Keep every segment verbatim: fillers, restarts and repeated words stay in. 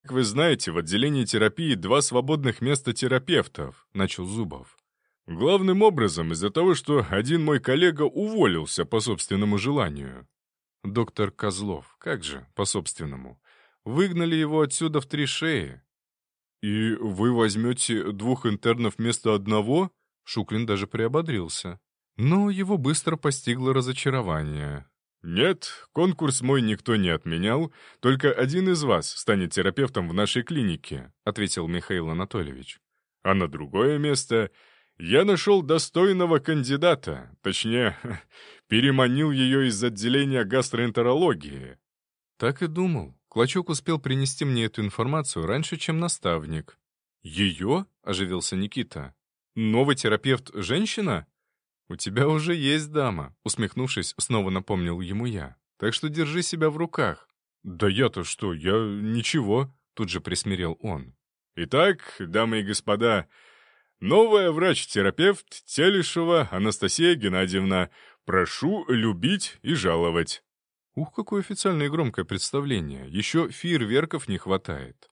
Как вы знаете, в отделении терапии два свободных места терапевтов», — начал Зубов. «Главным образом из-за того, что один мой коллега уволился по собственному желанию». «Доктор Козлов, как же, по собственному? Выгнали его отсюда в три шеи». «И вы возьмете двух интернов вместо одного?» Шуклин даже приободрился. Но его быстро постигло разочарование. «Нет, конкурс мой никто не отменял, только один из вас станет терапевтом в нашей клинике», ответил Михаил Анатольевич. «А на другое место я нашел достойного кандидата, точнее, переманил ее из отделения гастроэнтерологии». Так и думал. Клочок успел принести мне эту информацию раньше, чем наставник. «Ее?» — оживился Никита. «Новый терапевт — женщина?» «У тебя уже есть дама», — усмехнувшись, снова напомнил ему я. «Так что держи себя в руках». «Да я-то что, я ничего», — тут же присмирел он. «Итак, дамы и господа, новая врач-терапевт Телешева Анастасия Геннадьевна. Прошу любить и жаловать». Ух, какое официальное и громкое представление. Еще фейерверков не хватает.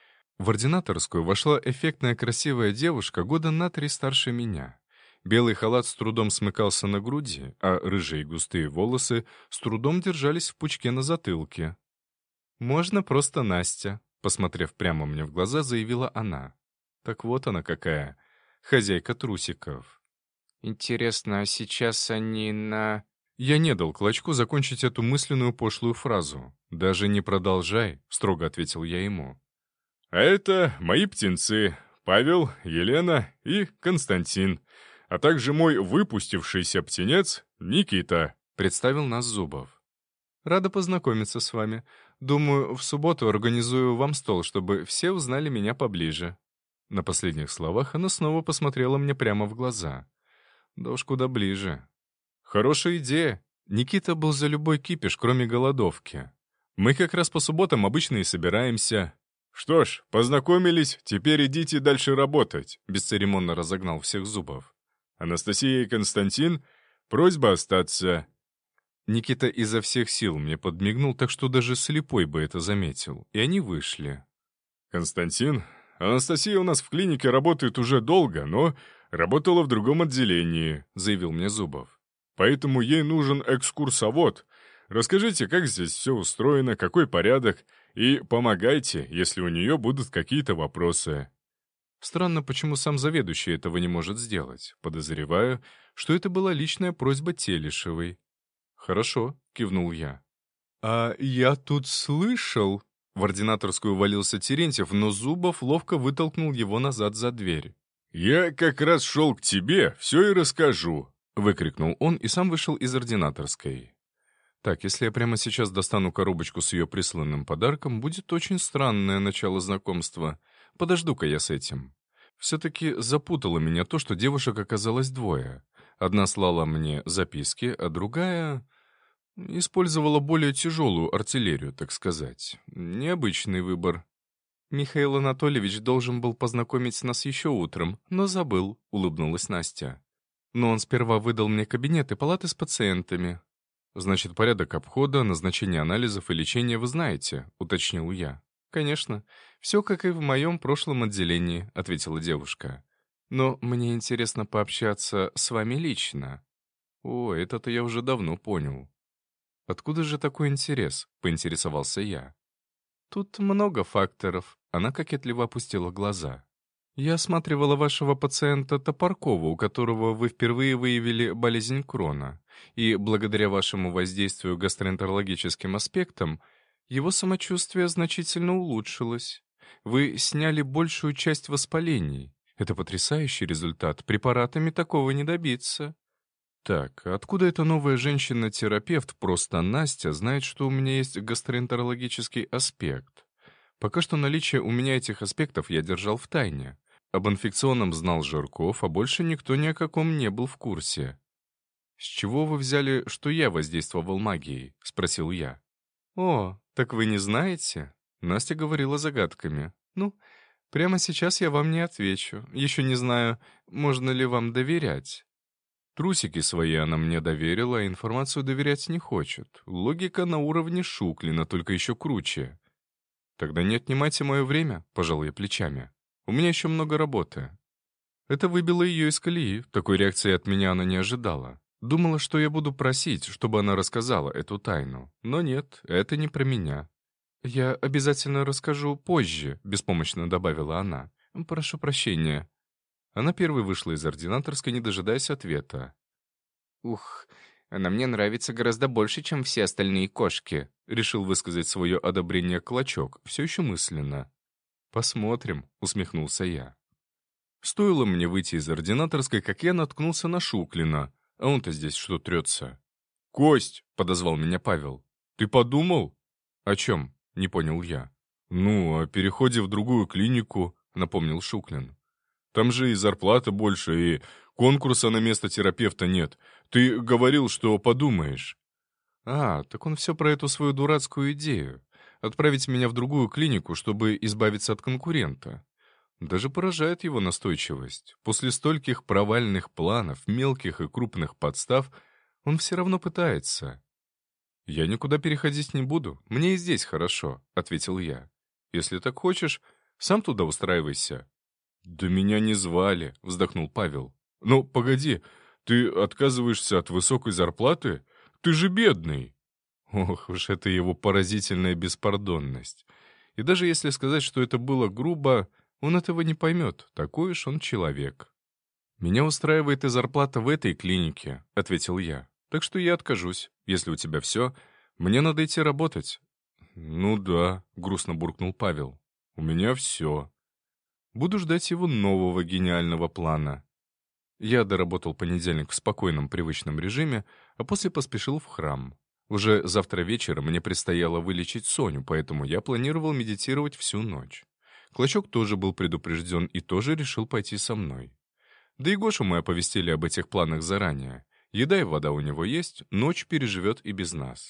В ординаторскую вошла эффектная красивая девушка года на три старше меня. Белый халат с трудом смыкался на груди, а рыжие густые волосы с трудом держались в пучке на затылке. «Можно просто Настя», — посмотрев прямо мне в глаза, заявила она. Так вот она какая, хозяйка трусиков. «Интересно, а сейчас они на...» Я не дал Клочку закончить эту мысленную пошлую фразу. «Даже не продолжай», — строго ответил я ему. «А это мои птенцы, Павел, Елена и Константин, а также мой выпустившийся птенец Никита», — представил нас Зубов. «Рада познакомиться с вами. Думаю, в субботу организую вам стол, чтобы все узнали меня поближе». На последних словах она снова посмотрела мне прямо в глаза. Да уж куда ближе. «Хорошая идея». Никита был за любой кипиш, кроме голодовки. «Мы как раз по субботам обычно и собираемся». «Что ж, познакомились, теперь идите дальше работать», — бесцеремонно разогнал всех Зубов. «Анастасия и Константин, просьба остаться». Никита изо всех сил мне подмигнул, так что даже слепой бы это заметил, и они вышли. «Константин, Анастасия у нас в клинике работает уже долго, но работала в другом отделении», — заявил мне Зубов. «Поэтому ей нужен экскурсовод. Расскажите, как здесь все устроено, какой порядок, и помогайте, если у нее будут какие-то вопросы». Странно, почему сам заведующий этого не может сделать. Подозреваю, что это была личная просьба Телешевой. «Хорошо», — кивнул я. «А я тут слышал...» В ординаторскую валился Терентьев, но Зубов ловко вытолкнул его назад за дверь. «Я как раз шел к тебе, все и расскажу», — выкрикнул он и сам вышел из ординаторской. Так, если я прямо сейчас достану коробочку с ее присланным подарком, будет очень странное начало знакомства. Подожду-ка я с этим. Все-таки запутало меня то, что девушек оказалось двое. Одна слала мне записки, а другая... использовала более тяжелую артиллерию, так сказать. Необычный выбор. «Михаил Анатольевич должен был познакомить нас еще утром, но забыл», — улыбнулась Настя. «Но он сперва выдал мне кабинет и палаты с пациентами». «Значит, порядок обхода, назначение анализов и лечения вы знаете», — уточнил я. «Конечно. Все как и в моем прошлом отделении», — ответила девушка. «Но мне интересно пообщаться с вами лично». «О, это-то я уже давно понял». «Откуда же такой интерес?» — поинтересовался я. «Тут много факторов», — она кокетливо опустила глаза. «Я осматривала вашего пациента Топоркова, у которого вы впервые выявили болезнь Крона, и благодаря вашему воздействию гастроэнтерологическим аспектам его самочувствие значительно улучшилось. Вы сняли большую часть воспалений. Это потрясающий результат, препаратами такого не добиться». Так, откуда эта новая женщина-терапевт, просто Настя, знает, что у меня есть гастроэнтерологический аспект? Пока что наличие у меня этих аспектов я держал в тайне. Об инфекционном знал Жирков, а больше никто ни о каком не был в курсе. «С чего вы взяли, что я воздействовал магией?» — спросил я. «О, так вы не знаете?» — Настя говорила загадками. «Ну, прямо сейчас я вам не отвечу. Еще не знаю, можно ли вам доверять». Трусики свои она мне доверила, а информацию доверять не хочет. Логика на уровне Шуклина, только еще круче. «Тогда не отнимайте мое время», — пожал я плечами. «У меня еще много работы». Это выбило ее из колеи. Такой реакции от меня она не ожидала. Думала, что я буду просить, чтобы она рассказала эту тайну. Но нет, это не про меня. «Я обязательно расскажу позже», — беспомощно добавила она. «Прошу прощения». Она первой вышла из ординаторской, не дожидаясь ответа. «Ух, она мне нравится гораздо больше, чем все остальные кошки», — решил высказать свое одобрение Клочок, все еще мысленно. «Посмотрим», — усмехнулся я. Стоило мне выйти из ординаторской, как я наткнулся на Шуклина, а он-то здесь что трется. «Кость!» — подозвал меня Павел. «Ты подумал?» «О чем?» — не понял я. «Ну, о переходе в другую клинику», — напомнил Шуклин. «Там же и зарплата больше, и конкурса на место терапевта нет. Ты говорил, что подумаешь». «А, так он все про эту свою дурацкую идею. Отправить меня в другую клинику, чтобы избавиться от конкурента. Даже поражает его настойчивость. После стольких провальных планов, мелких и крупных подстав, он все равно пытается». «Я никуда переходить не буду, мне и здесь хорошо», — ответил я. «Если так хочешь, сам туда устраивайся». «Да меня не звали», — вздохнул Павел. «Ну, погоди, ты отказываешься от высокой зарплаты? Ты же бедный». Ох уж это его поразительная беспардонность. И даже если сказать, что это было грубо, он этого не поймет, такой уж он человек. «Меня устраивает и зарплата в этой клинике», — ответил я. «Так что я откажусь. Если у тебя все, мне надо идти работать». «Ну да», — грустно буркнул Павел. «У меня все». Буду ждать его нового гениального плана. Я доработал понедельник в спокойном привычном режиме, а после поспешил в храм. Уже завтра вечером мне предстояло вылечить Соню, поэтому я планировал медитировать всю ночь. Клочок тоже был предупрежден и тоже решил пойти со мной. Да и Гошу мы оповестили об этих планах заранее. Еда и вода у него есть, ночь переживет и без нас.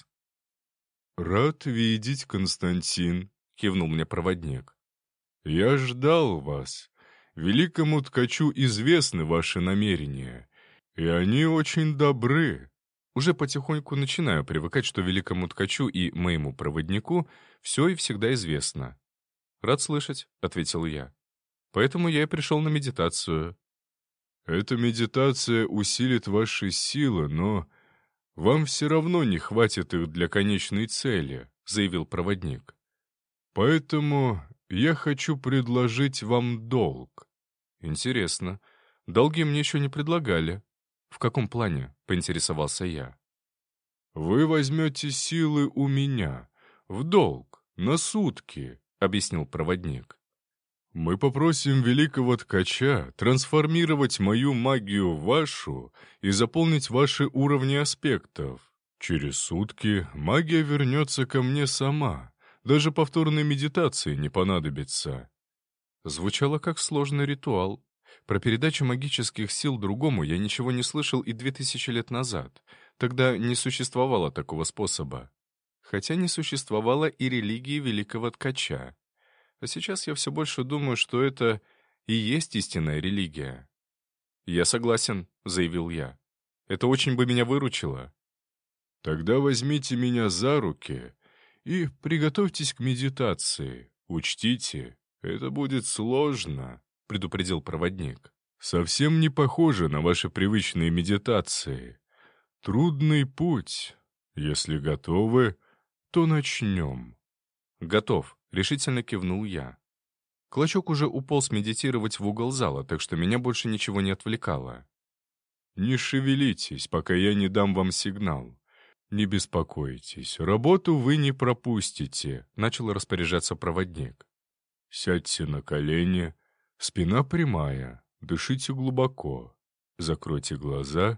«Рад видеть, Константин», — кивнул мне проводник. «Я ждал вас. Великому ткачу известны ваши намерения, и они очень добры». Уже потихоньку начинаю привыкать, что великому ткачу и моему проводнику все и всегда известно. «Рад слышать», — ответил я. «Поэтому я и пришел на медитацию». «Эта медитация усилит ваши силы, но вам все равно не хватит их для конечной цели», — заявил проводник. «Поэтому я хочу предложить вам долг». «Интересно. Долги мне еще не предлагали». «В каком плане?» — поинтересовался я. «Вы возьмете силы у меня. В долг. На сутки», — объяснил проводник. «Мы попросим великого ткача трансформировать мою магию в вашу и заполнить ваши уровни аспектов. Через сутки магия вернется ко мне сама. Даже повторной медитации не понадобится». Звучало как сложный ритуал. Про передачу магических сил другому я ничего не слышал и две тысячи лет назад. Тогда не существовало такого способа. Хотя не существовало и религии великого ткача. А сейчас я все больше думаю, что это и есть истинная религия. «Я согласен», — заявил я. «Это очень бы меня выручило». «Тогда возьмите меня за руки и приготовьтесь к медитации. Учтите, это будет сложно», — предупредил проводник. «Совсем не похоже на ваши привычные медитации. Трудный путь. Если готовы, то начнем». «Готов», — решительно кивнул я. Клочок уже уполз медитировать в угол зала, так что меня больше ничего не отвлекало. «Не шевелитесь, пока я не дам вам сигнал. Не беспокойтесь, работу вы не пропустите», — начал распоряжаться проводник. «Сядьте на колени, спина прямая, дышите глубоко, закройте глаза.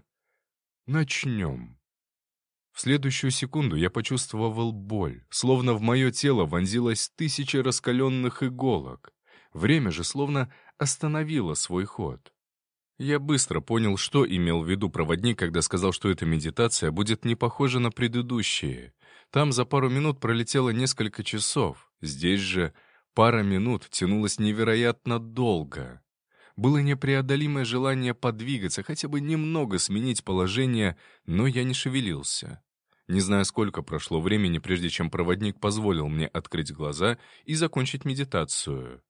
Начнем». В следующую секунду я почувствовал боль, словно в мое тело вонзилось тысяча раскаленных иголок. Время же словно остановило свой ход. Я быстро понял, что имел в виду проводник, когда сказал, что эта медитация будет не похожа на предыдущие. Там за пару минут пролетело несколько часов, здесь же пара минут тянулась невероятно долго. Было непреодолимое желание подвигаться, хотя бы немного сменить положение, но я не шевелился. Не знаю, сколько прошло времени, прежде чем проводник позволил мне открыть глаза и закончить медитацию.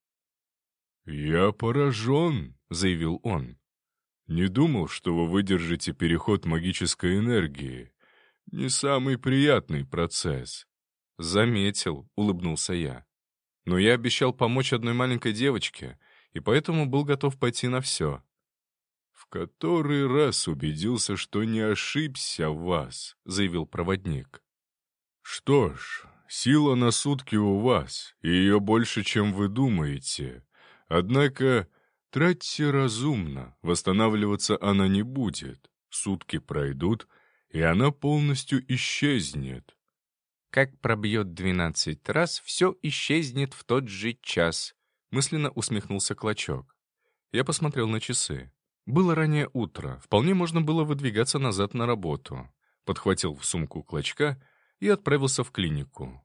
«Я поражен», — заявил он. «Не думал, что вы выдержите переход магической энергии. Не самый приятный процесс». «Заметил», — улыбнулся я. «Но я обещал помочь одной маленькой девочке, и поэтому был готов пойти на все». «В который раз убедился, что не ошибся в вас», — заявил проводник. «Что ж, сила на сутки у вас, и ее больше, чем вы думаете. Однако тратьте разумно, восстанавливаться она не будет. Сутки пройдут, и она полностью исчезнет». Как пробьет двенадцать раз, все исчезнет в тот же час. Мысленно усмехнулся Клочок. Я посмотрел на часы. Было раннее утро, вполне можно было выдвигаться назад на работу. Подхватил в сумку Клочка и отправился в клинику.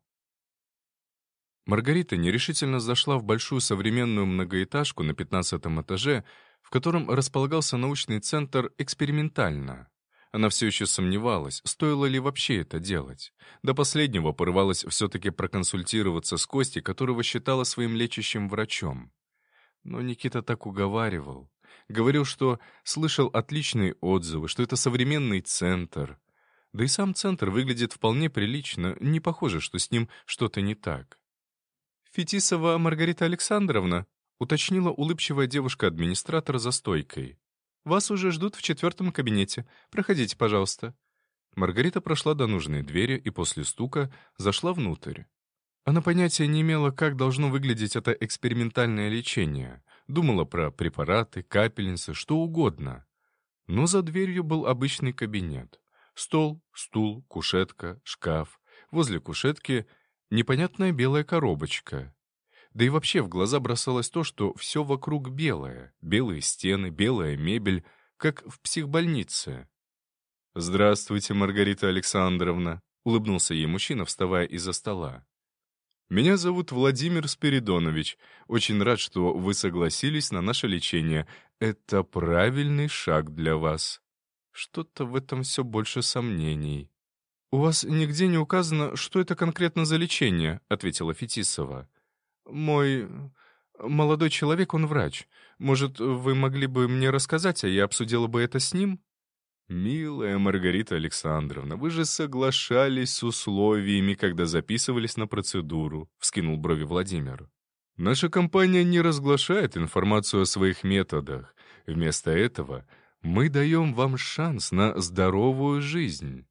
Маргарита нерешительно зашла в большую современную многоэтажку на пятнадцатом этаже, в котором располагался научный центр «Экспериментально». Она все еще сомневалась, стоило ли вообще это делать. До последнего порывалась все-таки проконсультироваться с Костей, которого считала своим лечащим врачом. Но Никита так уговаривал. Говорил, что слышал отличные отзывы, что это современный центр. Да и сам центр выглядит вполне прилично, не похоже, что с ним что-то не так. «Фетисова Маргарита Александровна», — уточнила улыбчивая девушка-администратор за стойкой. «Вас уже ждут в четвертом кабинете. Проходите, пожалуйста». Маргарита прошла до нужной двери и после стука зашла внутрь. Она понятия не имела, как должно выглядеть это экспериментальное лечение. Думала про препараты, капельницы, что угодно. Но за дверью был обычный кабинет. Стол, стул, кушетка, шкаф. Возле кушетки непонятная белая коробочка. Да и вообще в глаза бросалось то, что все вокруг белое. Белые стены, белая мебель, как в психбольнице. «Здравствуйте, Маргарита Александровна», — улыбнулся ей мужчина, вставая из-за стола. «Меня зовут Владимир Спиридонович. Очень рад, что вы согласились на наше лечение. Это правильный шаг для вас». Что-то в этом все больше сомнений. «У вас нигде не указано, что это конкретно за лечение», — ответила Фетисова. «Мой молодой человек, он врач. Может, вы могли бы мне рассказать, а я обсудила бы это с ним?» «Милая Маргарита Александровна, вы же соглашались с условиями, когда записывались на процедуру», — вскинул брови Владимир. «Наша компания не разглашает информацию о своих методах. Вместо этого мы даем вам шанс на здоровую жизнь».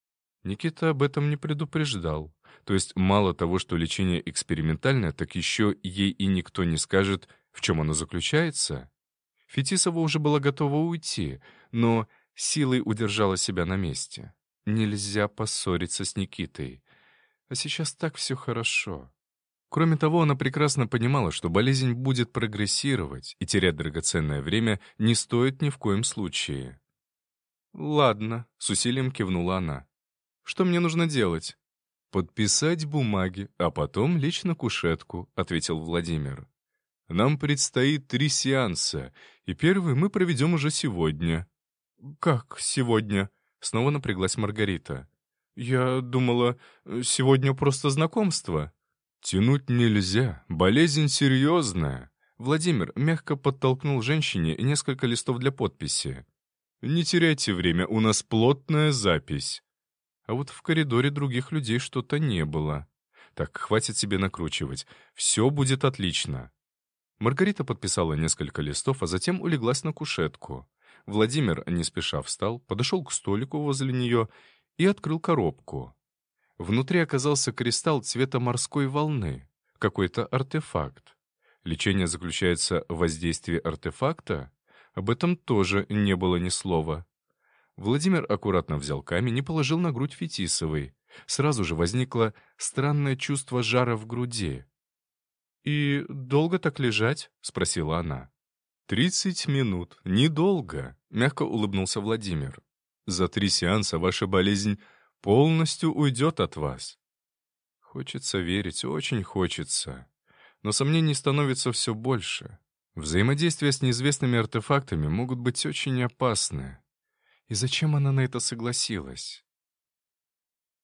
Никита об этом не предупреждал. То есть мало того, что лечение экспериментальное, так еще ей и никто не скажет, в чем оно заключается. Фетисова уже была готова уйти, но силой удержала себя на месте. Нельзя поссориться с Никитой. А сейчас так все хорошо. Кроме того, она прекрасно понимала, что болезнь будет прогрессировать, и терять драгоценное время не стоит ни в коем случае. «Ладно», — с усилием кивнула она. «Что мне нужно делать?» «Подписать бумаги, а потом лечь на кушетку», — ответил Владимир. «Нам предстоит три сеанса, и первый мы проведем уже сегодня». «Как сегодня?» — снова напряглась Маргарита. «Я думала, сегодня просто знакомство». «Тянуть нельзя, болезнь серьезная». Владимир мягко подтолкнул женщине несколько листов для подписи. «Не теряйте время, у нас плотная запись». А вот в коридоре других людей что-то не было. Так, хватит себе накручивать. Все будет отлично. Маргарита подписала несколько листов, а затем улеглась на кушетку. Владимир не спеша встал, подошел к столику возле нее и открыл коробку. Внутри оказался кристалл цвета морской волны, какой-то артефакт. Лечение заключается в воздействии артефакта? Об этом тоже не было ни слова. Владимир аккуратно взял камень и положил на грудь Фетисовой. Сразу же возникло странное чувство жара в груди. «И долго так лежать?» — спросила она. «Тридцать минут. Недолго», — мягко улыбнулся Владимир. «За три сеанса ваша болезнь полностью уйдет от вас». Хочется верить, очень хочется. Но сомнений становится все больше. Взаимодействия с неизвестными артефактами могут быть очень опасны. И зачем она на это согласилась?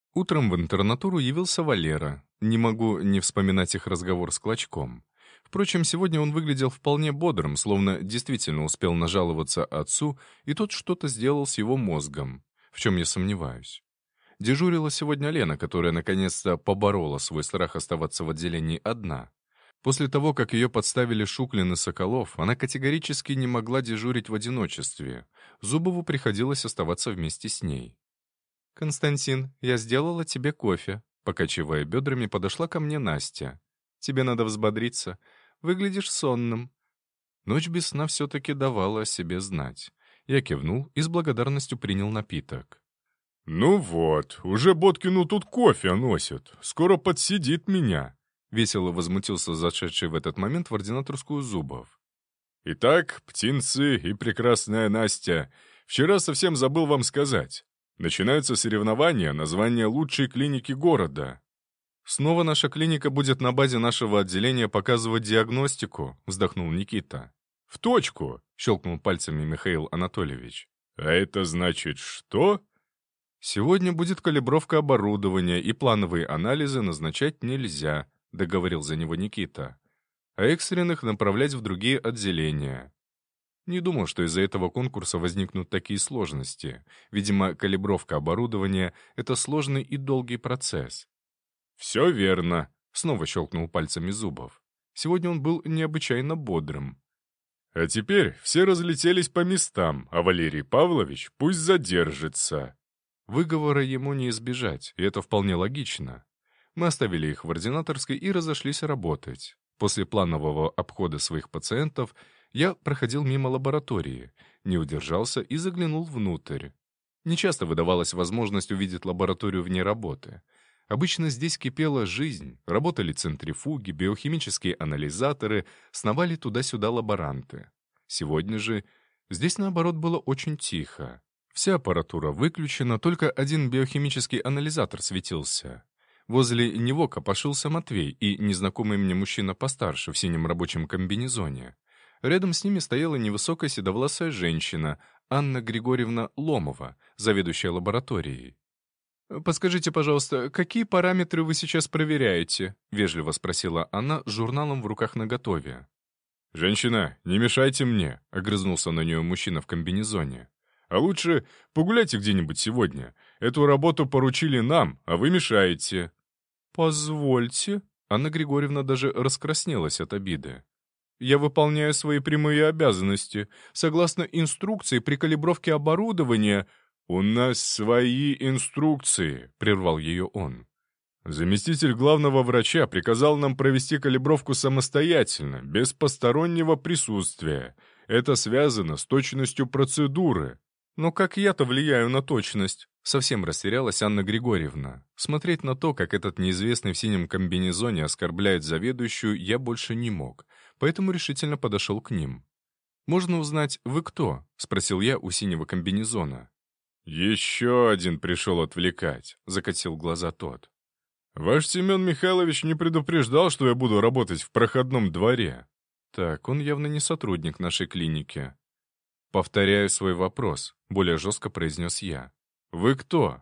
Утром в интернатуру явился Валера. Не могу не вспоминать их разговор с Клочком. Впрочем, сегодня он выглядел вполне бодрым, словно действительно успел нажаловаться отцу, и тот что-то сделал с его мозгом, в чем я сомневаюсь. Дежурила сегодня Лена, которая наконец-то поборола свой страх оставаться в отделении одна. После того, как ее подставили Шуклин и Соколов, она категорически не могла дежурить в одиночестве. Зубову приходилось оставаться вместе с ней. «Константин, я сделала тебе кофе», — покачивая бедрами, подошла ко мне Настя. «Тебе надо взбодриться. Выглядишь сонным». Ночь без сна все-таки давала о себе знать. Я кивнул и с благодарностью принял напиток. «Ну вот, уже Боткину тут кофе носят. Скоро подсидит меня», — весело возмутился зашедший в этот момент в ординаторскую Зубов. «Итак, птенцы и прекрасная Настя, вчера совсем забыл вам сказать. Начинаются соревнования на звание лучшей клиники города». «Снова наша клиника будет на базе нашего отделения показывать диагностику», — вздохнул Никита. «В точку», — щелкнул пальцами Михаил Анатольевич. «А это значит что?» «Сегодня будет калибровка оборудования, и плановые анализы назначать нельзя», — договорил за него Никита. «А экстренных направлять в другие отделения». Не думал, что из-за этого конкурса возникнут такие сложности. Видимо, калибровка оборудования — это сложный и долгий процесс. «Все верно», — снова щелкнул пальцами Зубов. Сегодня он был необычайно бодрым. «А теперь все разлетелись по местам, а Валерий Павлович пусть задержится». Выговора ему не избежать, и это вполне логично. Мы оставили их в ординаторской и разошлись работать. После планового обхода своих пациентов я проходил мимо лаборатории, не удержался и заглянул внутрь. Нечасто выдавалась возможность увидеть лабораторию вне работы. Обычно здесь кипела жизнь, работали центрифуги, биохимические анализаторы, сновали туда-сюда лаборанты. Сегодня же здесь, наоборот, было очень тихо. Вся аппаратура выключена, только один биохимический анализатор светился. Возле него копошился Матвей и незнакомый мне мужчина постарше в синем рабочем комбинезоне. Рядом с ними стояла невысокая седовласая женщина, Анна Григорьевна Ломова, заведующая лабораторией. «Подскажите, пожалуйста, какие параметры вы сейчас проверяете?» — вежливо спросила она с журналом в руках наготове. «Женщина, не мешайте мне», — огрызнулся на нее мужчина в комбинезоне. «А лучше погуляйте где-нибудь сегодня. Эту работу поручили нам, а вы мешаете». «Позвольте». Анна Григорьевна даже раскраснелась от обиды. «Я выполняю свои прямые обязанности. Согласно инструкции, при калибровке оборудования...» «У нас свои инструкции», — прервал ее он. «Заместитель главного врача приказал нам провести калибровку самостоятельно, без постороннего присутствия. Это связано с точностью процедуры». «Но как я-то влияю на точность?» Совсем растерялась Анна Григорьевна. Смотреть на то, как этот неизвестный в синем комбинезоне оскорбляет заведующую, я больше не мог, поэтому решительно подошел к ним. «Можно узнать, вы кто?» — спросил я у синего комбинезона. «Еще один пришел отвлекать», — закатил глаза тот. «Ваш Семен Михайлович не предупреждал, что я буду работать в проходном дворе». «Так, он явно не сотрудник нашей клиники». «Повторяю свой вопрос», — более жестко произнес я. «Вы кто?»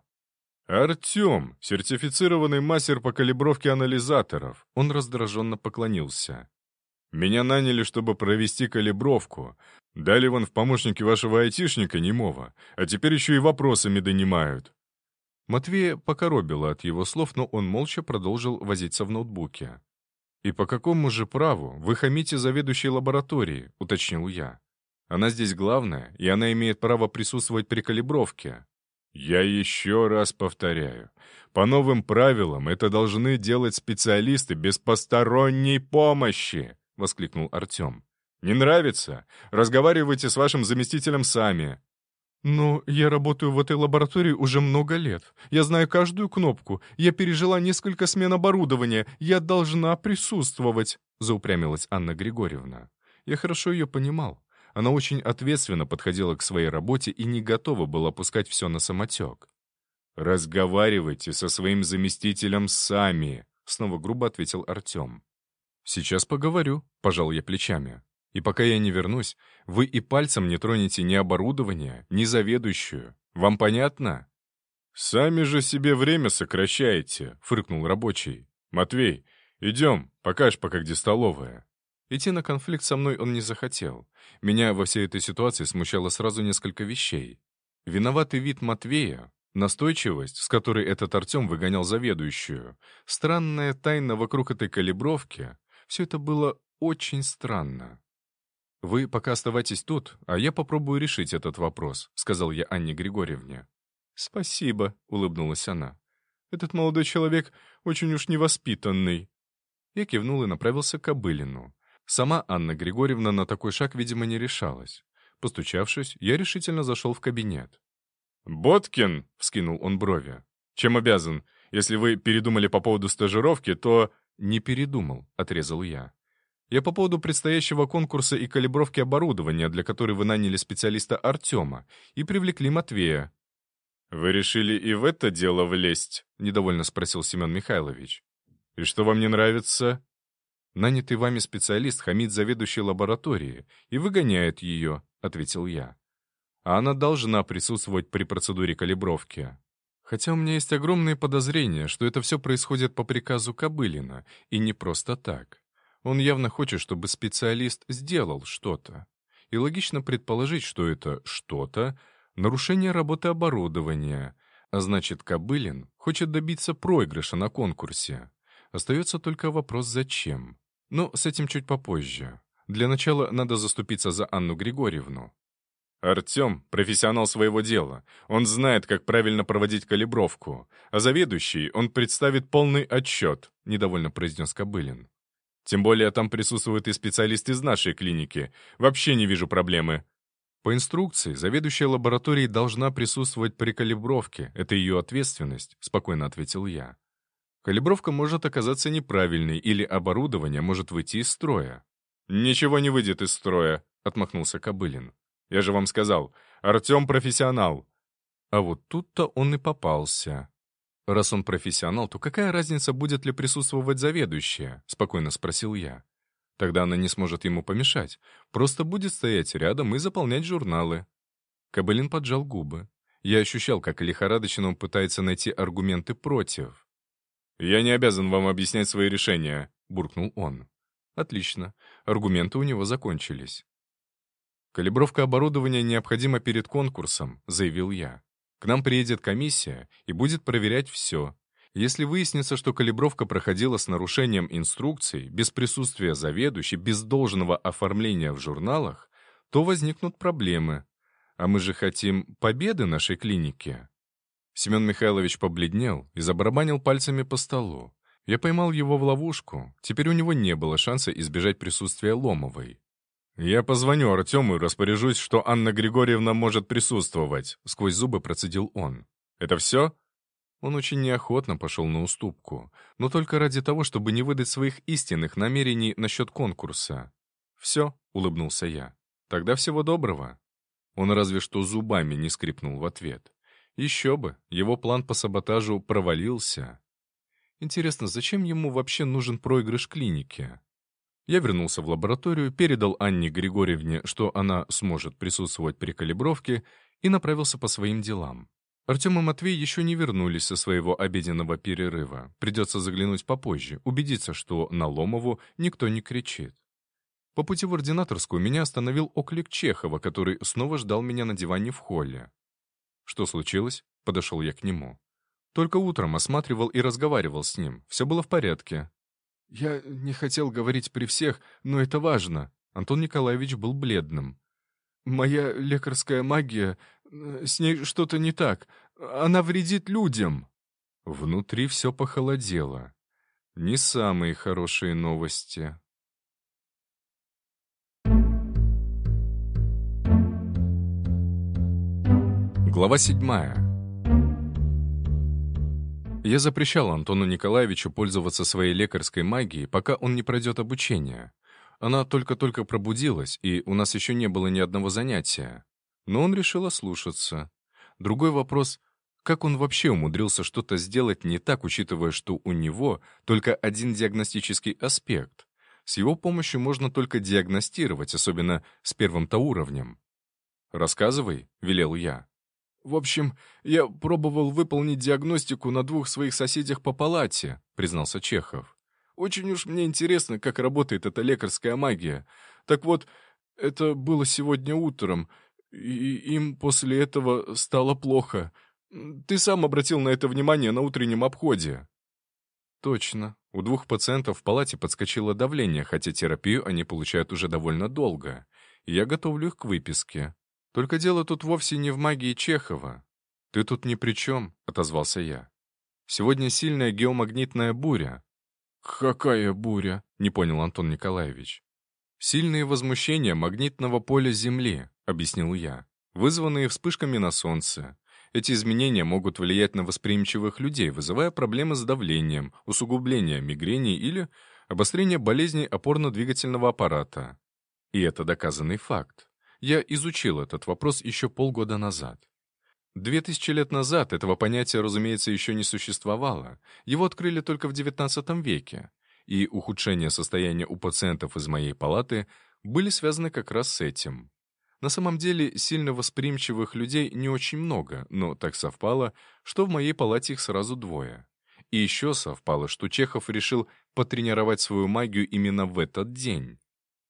«Артем, сертифицированный мастер по калибровке анализаторов». Он раздраженно поклонился. «Меня наняли, чтобы провести калибровку. Дали вон в помощники вашего айтишника немого, а теперь еще и вопросами донимают». Матвея покоробило от его слов, но он молча продолжил возиться в ноутбуке. «И по какому же праву вы хамите заведующей лаборатории?» — уточнил я. «Она здесь главная, и она имеет право присутствовать при калибровке». «Я еще раз повторяю. По новым правилам это должны делать специалисты без посторонней помощи», — воскликнул Артем. «Не нравится? Разговаривайте с вашим заместителем сами». «Но я работаю в этой лаборатории уже много лет. Я знаю каждую кнопку. Я пережила несколько смен оборудования. Я должна присутствовать», — заупрямилась Анна Григорьевна. Я хорошо ее понимал. Она очень ответственно подходила к своей работе и не готова была пускать все на самотек. «Разговаривайте со своим заместителем сами», — снова грубо ответил Артем. «Сейчас поговорю», — пожал я плечами. «И пока я не вернусь, вы и пальцем не тронете ни оборудование, ни заведующую. Вам понятно?» «Сами же себе время сокращаете», — фыркнул рабочий. «Матвей, идем, покажешь пока, где столовая». Идти на конфликт со мной он не захотел. Меня во всей этой ситуации смущало сразу несколько вещей. Виноватый вид Матвея, настойчивость, с которой этот Артем выгонял заведующую, странная тайна вокруг этой калибровки — все это было очень странно. «Вы пока оставайтесь тут, а я попробую решить этот вопрос», — сказал я Анне Григорьевне. «Спасибо», — улыбнулась она. «Этот молодой человек очень уж невоспитанный». Я кивнул и направился к Кобылину. Сама Анна Григорьевна на такой шаг, видимо, не решалась. Постучавшись, я решительно зашел в кабинет. «Боткин!» — вскинул он брови. «Чем обязан? Если вы передумали по поводу стажировки, то...» «Не передумал», — отрезал я. «Я по поводу предстоящего конкурса и калибровки оборудования, для которой вы наняли специалиста Артема и привлекли Матвея». «Вы решили и в это дело влезть?» — недовольно спросил Семен Михайлович. «И что вам не нравится?» «Нанятый вами специалист хамит заведующей лаборатории и выгоняет ее», — ответил я. «А она должна присутствовать при процедуре калибровки. Хотя у меня есть огромные подозрения, что это все происходит по приказу Кобылина, и не просто так. Он явно хочет, чтобы специалист сделал что-то. И логично предположить, что это что-то — нарушение работы оборудования, а значит, Кобылин хочет добиться проигрыша на конкурсе. Остается только вопрос «зачем?». Но с этим чуть попозже. Для начала надо заступиться за Анну Григорьевну. «Артем — профессионал своего дела. Он знает, как правильно проводить калибровку. А заведующий он представит полный отчет», — недовольно произнес Кобылин. «Тем более там присутствует и специалист из нашей клиники. Вообще не вижу проблемы». По инструкции, заведующая лабораторией должна присутствовать при калибровке. Это ее ответственность, спокойно ответил я. Калибровка может оказаться неправильной, или оборудование может выйти из строя. «Ничего не выйдет из строя», — отмахнулся Кобылин. «Я же вам сказал, Артем профессионал». А вот тут-то он и попался. «Раз он профессионал, то какая разница, будет ли присутствовать заведующая?» — спокойно спросил я. «Тогда она не сможет ему помешать. Просто будет стоять рядом и заполнять журналы». Кобылин поджал губы. Я ощущал, как лихорадочно он пытается найти аргументы против. «Я не обязан вам объяснять свои решения», — буркнул он. «Отлично. Аргументы у него закончились». «Калибровка оборудования необходима перед конкурсом», — заявил я. «К нам приедет комиссия и будет проверять все. Если выяснится, что калибровка проходила с нарушением инструкций, без присутствия заведующей, без должного оформления в журналах, то возникнут проблемы. А мы же хотим победы нашей клиники». Семен Михайлович побледнел и забарабанил пальцами по столу. Я поймал его в ловушку. Теперь у него не было шанса избежать присутствия Ломовой. «Я позвоню Артему и распоряжусь, что Анна Григорьевна может присутствовать», — сквозь зубы процедил он. «Это все?» Он очень неохотно пошел на уступку, но только ради того, чтобы не выдать своих истинных намерений насчет конкурса. «Все», — улыбнулся я. «Тогда всего доброго». Он разве что зубами не скрипнул в ответ. Еще бы, его план по саботажу провалился. Интересно, зачем ему вообще нужен проигрыш клиники? Я вернулся в лабораторию, передал Анне Григорьевне, что она сможет присутствовать при калибровке, и направился по своим делам. Артем и Матвей еще не вернулись со своего обеденного перерыва. Придется заглянуть попозже, убедиться, что на Ломову никто не кричит. По пути в ординаторскую меня остановил оклик Чехова, который снова ждал меня на диване в холле. «Что случилось?» — подошел я к нему. Только утром осматривал и разговаривал с ним. Все было в порядке. «Я не хотел говорить при всех, но это важно». Антон Николаевич был бледным. «Моя лекарская магия... С ней что-то не так. Она вредит людям». Внутри все похолодело. Не самые хорошие новости. Глава седьмая. Я запрещал Антону Николаевичу пользоваться своей лекарской магией, пока он не пройдет обучение. Она только-только пробудилась, и у нас еще не было ни одного занятия. Но он решил ослушаться. Другой вопрос — как он вообще умудрился что-то сделать не так, учитывая, что у него только один диагностический аспект. С его помощью можно только диагностировать, особенно с первым-то уровнем. «Рассказывай», — велел я. «В общем, я пробовал выполнить диагностику на двух своих соседях по палате», — признался Чехов. «Очень уж мне интересно, как работает эта лекарская магия. Так вот, это было сегодня утром, и им после этого стало плохо. Ты сам обратил на это внимание на утреннем обходе». Точно. У двух пациентов в палате подскочило давление, хотя терапию они получают уже довольно долго. Я готовлю их к выписке. Только дело тут вовсе не в магии Чехова. «Ты тут ни при чем», — отозвался я. «Сегодня сильная геомагнитная буря». «Какая буря?» — не понял Антон Николаевич. «Сильные возмущения магнитного поля Земли», — объяснил я, «вызванные вспышками на Солнце. Эти изменения могут влиять на восприимчивых людей, вызывая проблемы с давлением, усугубление мигрени или обострение болезней опорно-двигательного аппарата. И это доказанный факт. Я изучил этот вопрос еще полгода назад. Две тысячи лет назад этого понятия, разумеется, еще не существовало. Его открыли только в девятнадцатом веке. И ухудшение состояния у пациентов из моей палаты были связаны как раз с этим. На самом деле, сильно восприимчивых людей не очень много, но так совпало, что в моей палате их сразу двое. И еще совпало, что Чехов решил потренировать свою магию именно в этот день.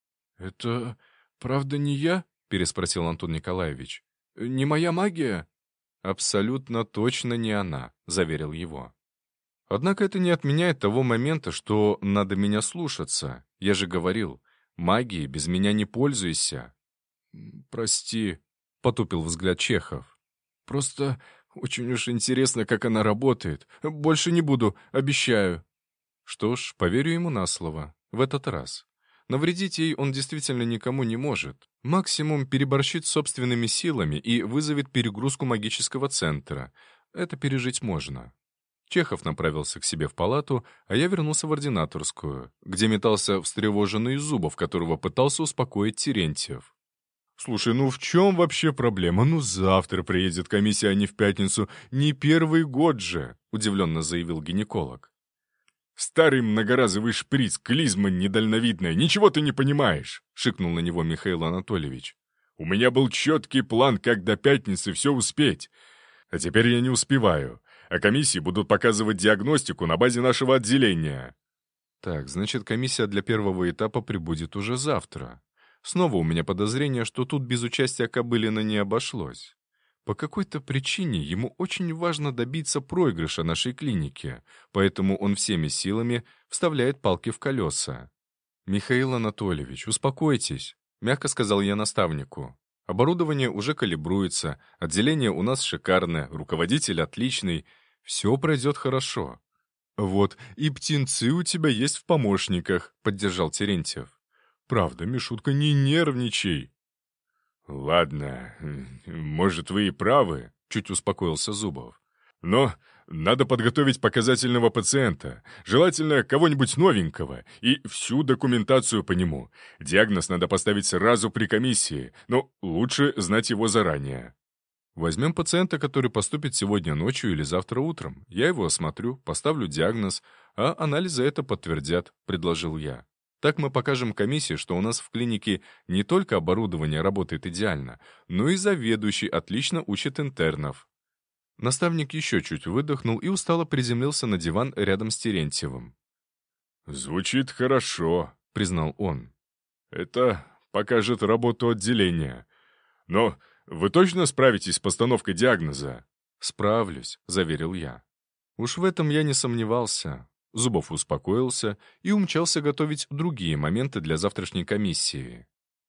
«Это правда не я?» — переспросил Антон Николаевич. «Не моя магия?» «Абсолютно точно не она», — заверил его. «Однако это не отменяет того момента, что надо меня слушаться. Я же говорил, магией без меня не пользуйся». «Прости», — потупил взгляд Чехов. «Просто очень уж интересно, как она работает. Больше не буду, обещаю». Что ж, поверю ему на слово. В этот раз. Навредить ей он действительно никому не может. Максимум переборщит с собственными силами и вызовет перегрузку магического центра. Это пережить можно. Чехов направился к себе в палату, а я вернулся в ординаторскую, где метался встревоженный Зубов, которого пытался успокоить Терентьев. «Слушай, ну в чем вообще проблема? Ну завтра приедет комиссия, а не в пятницу. Не первый год же», — удивленно заявил гинеколог. «Старый многоразовый шприц, клизма недальновидная, ничего ты не понимаешь», — шикнул на него Михаил Анатольевич. «У меня был четкий план, как до пятницы все успеть. А теперь я не успеваю, а комиссии будут показывать диагностику на базе нашего отделения». Так, значит, комиссия для первого этапа прибудет уже завтра. Снова у меня подозрение, что тут без участия Кобылина не обошлось. По какой-то причине ему очень важно добиться проигрыша нашей клинике, поэтому он всеми силами вставляет палки в колеса. «Михаил Анатольевич, успокойтесь», — мягко сказал я наставнику. «Оборудование уже калибруется, отделение у нас шикарное, руководитель отличный, все пройдет хорошо». «Вот, и птенцы у тебя есть в помощниках», — поддержал Терентьев. «Правда, Мишутка, не нервничай». «Ладно, может, вы и правы», — чуть успокоился Зубов. «Но надо подготовить показательного пациента, желательно кого-нибудь новенького, и всю документацию по нему. Диагноз надо поставить сразу при комиссии, но лучше знать его заранее». «Возьмем пациента, который поступит сегодня ночью или завтра утром. Я его осмотрю, поставлю диагноз, а анализы это подтвердят», — предложил я. Так мы покажем комиссии, что у нас в клинике не только оборудование работает идеально, но и заведующий отлично учит интернов. Наставник еще чуть выдохнул и устало приземлился на диван рядом с Терентьевым. «Звучит хорошо», — признал он. «Это покажет работу отделения. Но вы точно справитесь с постановкой диагноза?» «Справлюсь», — заверил я. Уж в этом я не сомневался. Зубов успокоился и умчался готовить другие моменты для завтрашней комиссии.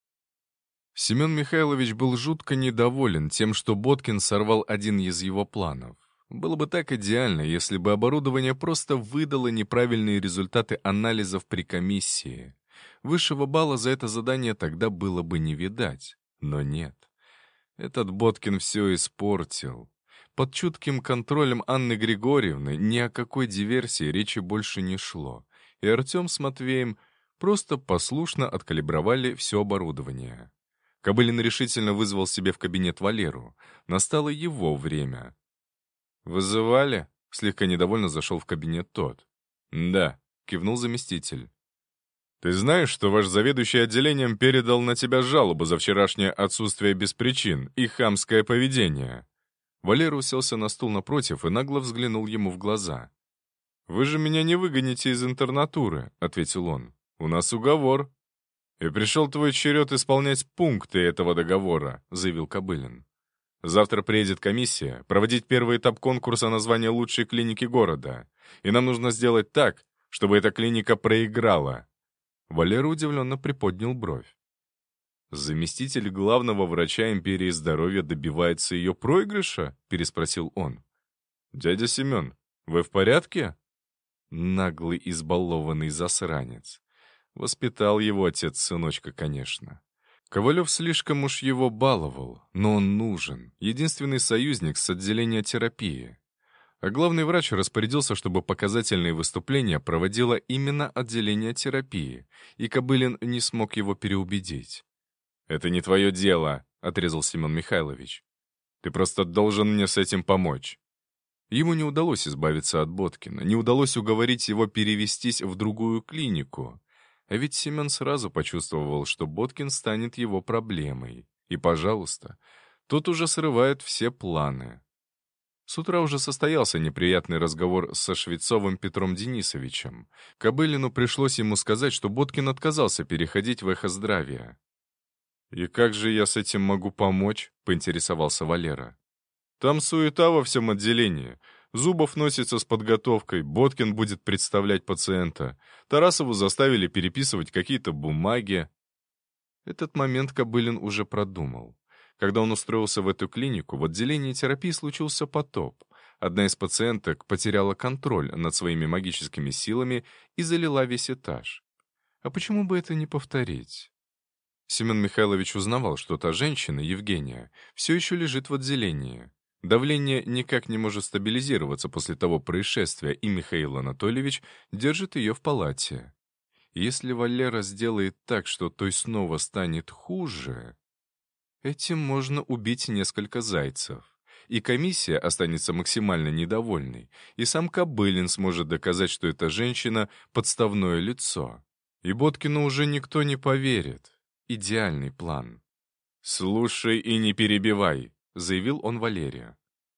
Семен Михайлович был жутко недоволен тем, что Боткин сорвал один из его планов. Было бы так идеально, если бы оборудование просто выдало неправильные результаты анализов при комиссии. Высшего балла за это задание тогда было бы не видать. Но нет. Этот Боткин все испортил. Под чутким контролем Анны Григорьевны ни о какой диверсии речи больше не шло, и Артем с Матвеем просто послушно откалибровали все оборудование. Кобылин решительно вызвал себе в кабинет Валеру. Настало его время. «Вызывали?» — слегка недовольно зашел в кабинет тот. «Да», — кивнул заместитель. «Ты знаешь, что ваш заведующий отделением передал на тебя жалобу за вчерашнее отсутствие без причин и хамское поведение?» Валера уселся на стул напротив и нагло взглянул ему в глаза. «Вы же меня не выгоните из интернатуры», — ответил он. «У нас уговор». «И пришел твой черед исполнять пункты этого договора», — заявил Кобылин. «Завтра приедет комиссия проводить первый этап конкурса на звание лучшей клиники города. И нам нужно сделать так, чтобы эта клиника проиграла». Валера удивленно приподнял бровь. «Заместитель главного врача империи здоровья добивается ее проигрыша?» — переспросил он. «Дядя Семен, вы в порядке?» Наглый избалованный засранец. Воспитал его отец сыночка, конечно. Ковалев слишком уж его баловал, но он нужен, единственный союзник с отделения терапии. А главный врач распорядился, чтобы показательные выступления проводило именно отделение терапии, и Кобылин не смог его переубедить. «Это не твое дело», — отрезал Семен Михайлович. «Ты просто должен мне с этим помочь». Ему не удалось избавиться от Боткина, не удалось уговорить его перевестись в другую клинику. А ведь Семен сразу почувствовал, что Боткин станет его проблемой. И, пожалуйста, тот уже срывает все планы. С утра уже состоялся неприятный разговор со Швецовым Петром Денисовичем. Кобылину пришлось ему сказать, что Боткин отказался переходить в эхоздравие. «И как же я с этим могу помочь?» — поинтересовался Валера. «Там суета во всем отделении. Зубов носится с подготовкой, Боткин будет представлять пациента. Тарасову заставили переписывать какие-то бумаги». Этот момент Кобылин уже продумал. Когда он устроился в эту клинику, в отделении терапии случился потоп. Одна из пациенток потеряла контроль над своими магическими силами и залила весь этаж. А почему бы это не повторить? Семен Михайлович узнавал, что та женщина, Евгения, все еще лежит в отделении. Давление никак не может стабилизироваться после того происшествия, и Михаил Анатольевич держит ее в палате. Если Валера сделает так, что той снова станет хуже, этим можно убить несколько зайцев. И комиссия останется максимально недовольной, и сам Кобылин сможет доказать, что эта женщина — подставное лицо. И Боткину уже никто не поверит. Идеальный план. «Слушай и не перебивай», — заявил он Валерию.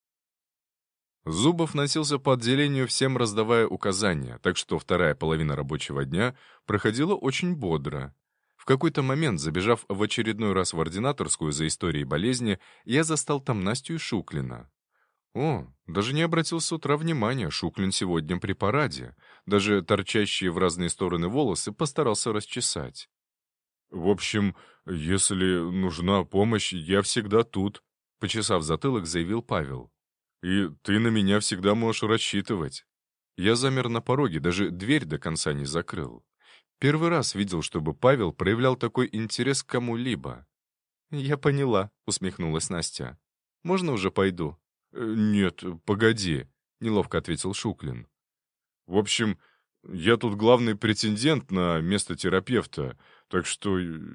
Зубов носился по отделению, всем раздавая указания, так что вторая половина рабочего дня проходила очень бодро. В какой-то момент, забежав в очередной раз в ординаторскую за историей болезни, я застал там Настю и Шуклина. О, даже не обратил с утра внимания, Шуклин сегодня при параде. Даже торчащие в разные стороны волосы постарался расчесать. «В общем, если нужна помощь, я всегда тут», — почесав затылок, заявил Павел. «И ты на меня всегда можешь рассчитывать». Я замер на пороге, даже дверь до конца не закрыл. Первый раз видел, чтобы Павел проявлял такой интерес к кому-либо. «Я поняла», — усмехнулась Настя. «Можно уже пойду?» «Нет, погоди», — неловко ответил Шуклин. «В общем, я тут главный претендент на место терапевта, так что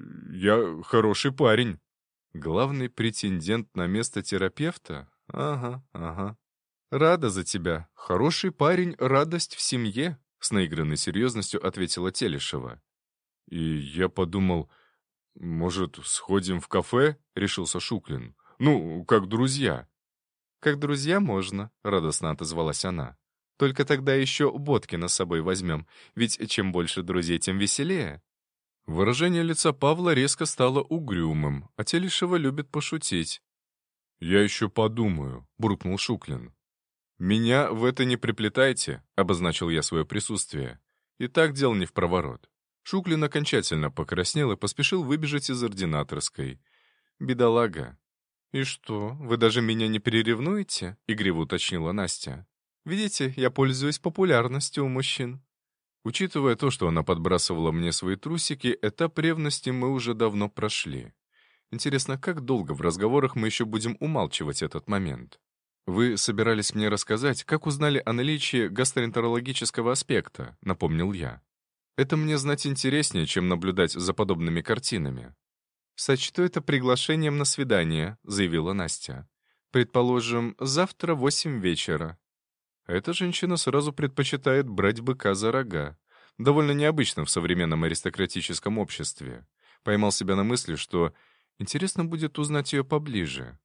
я хороший парень». «Главный претендент на место терапевта? Ага, ага. Рада за тебя. Хороший парень, радость в семье», — с наигранной серьезностью ответила Телешева. «И я подумал, может, сходим в кафе?» — решился Шуклин. «Ну, как друзья». «Как друзья можно», — радостно отозвалась она. «Только тогда еще Боткина с собой возьмем, ведь чем больше друзей, тем веселее». Выражение лица Павла резко стало угрюмым, а Телешева любит пошутить. «Я еще подумаю», — буркнул Шуклин. «Меня в это не приплетайте», — обозначил я свое присутствие. И так дел не впроворот. Шуклин окончательно покраснел и поспешил выбежать из ординаторской. «Бедолага». «И что, вы даже меня не переревнуете?» — игриво уточнила Настя. «Видите, я пользуюсь популярностью у мужчин». Учитывая то, что она подбрасывала мне свои трусики, этап ревности мы уже давно прошли. Интересно, как долго в разговорах мы еще будем умалчивать этот момент? «Вы собирались мне рассказать, как узнали о наличии гастроэнтерологического аспекта», — напомнил я. «Это мне знать интереснее, чем наблюдать за подобными картинами». «Сочту это приглашением на свидание», — заявила Настя. «Предположим, завтра в восемь вечера». Эта женщина сразу предпочитает брать быка за рога. Довольно необычно в современном аристократическом обществе. Поймал себя на мысли, что интересно будет узнать ее поближе.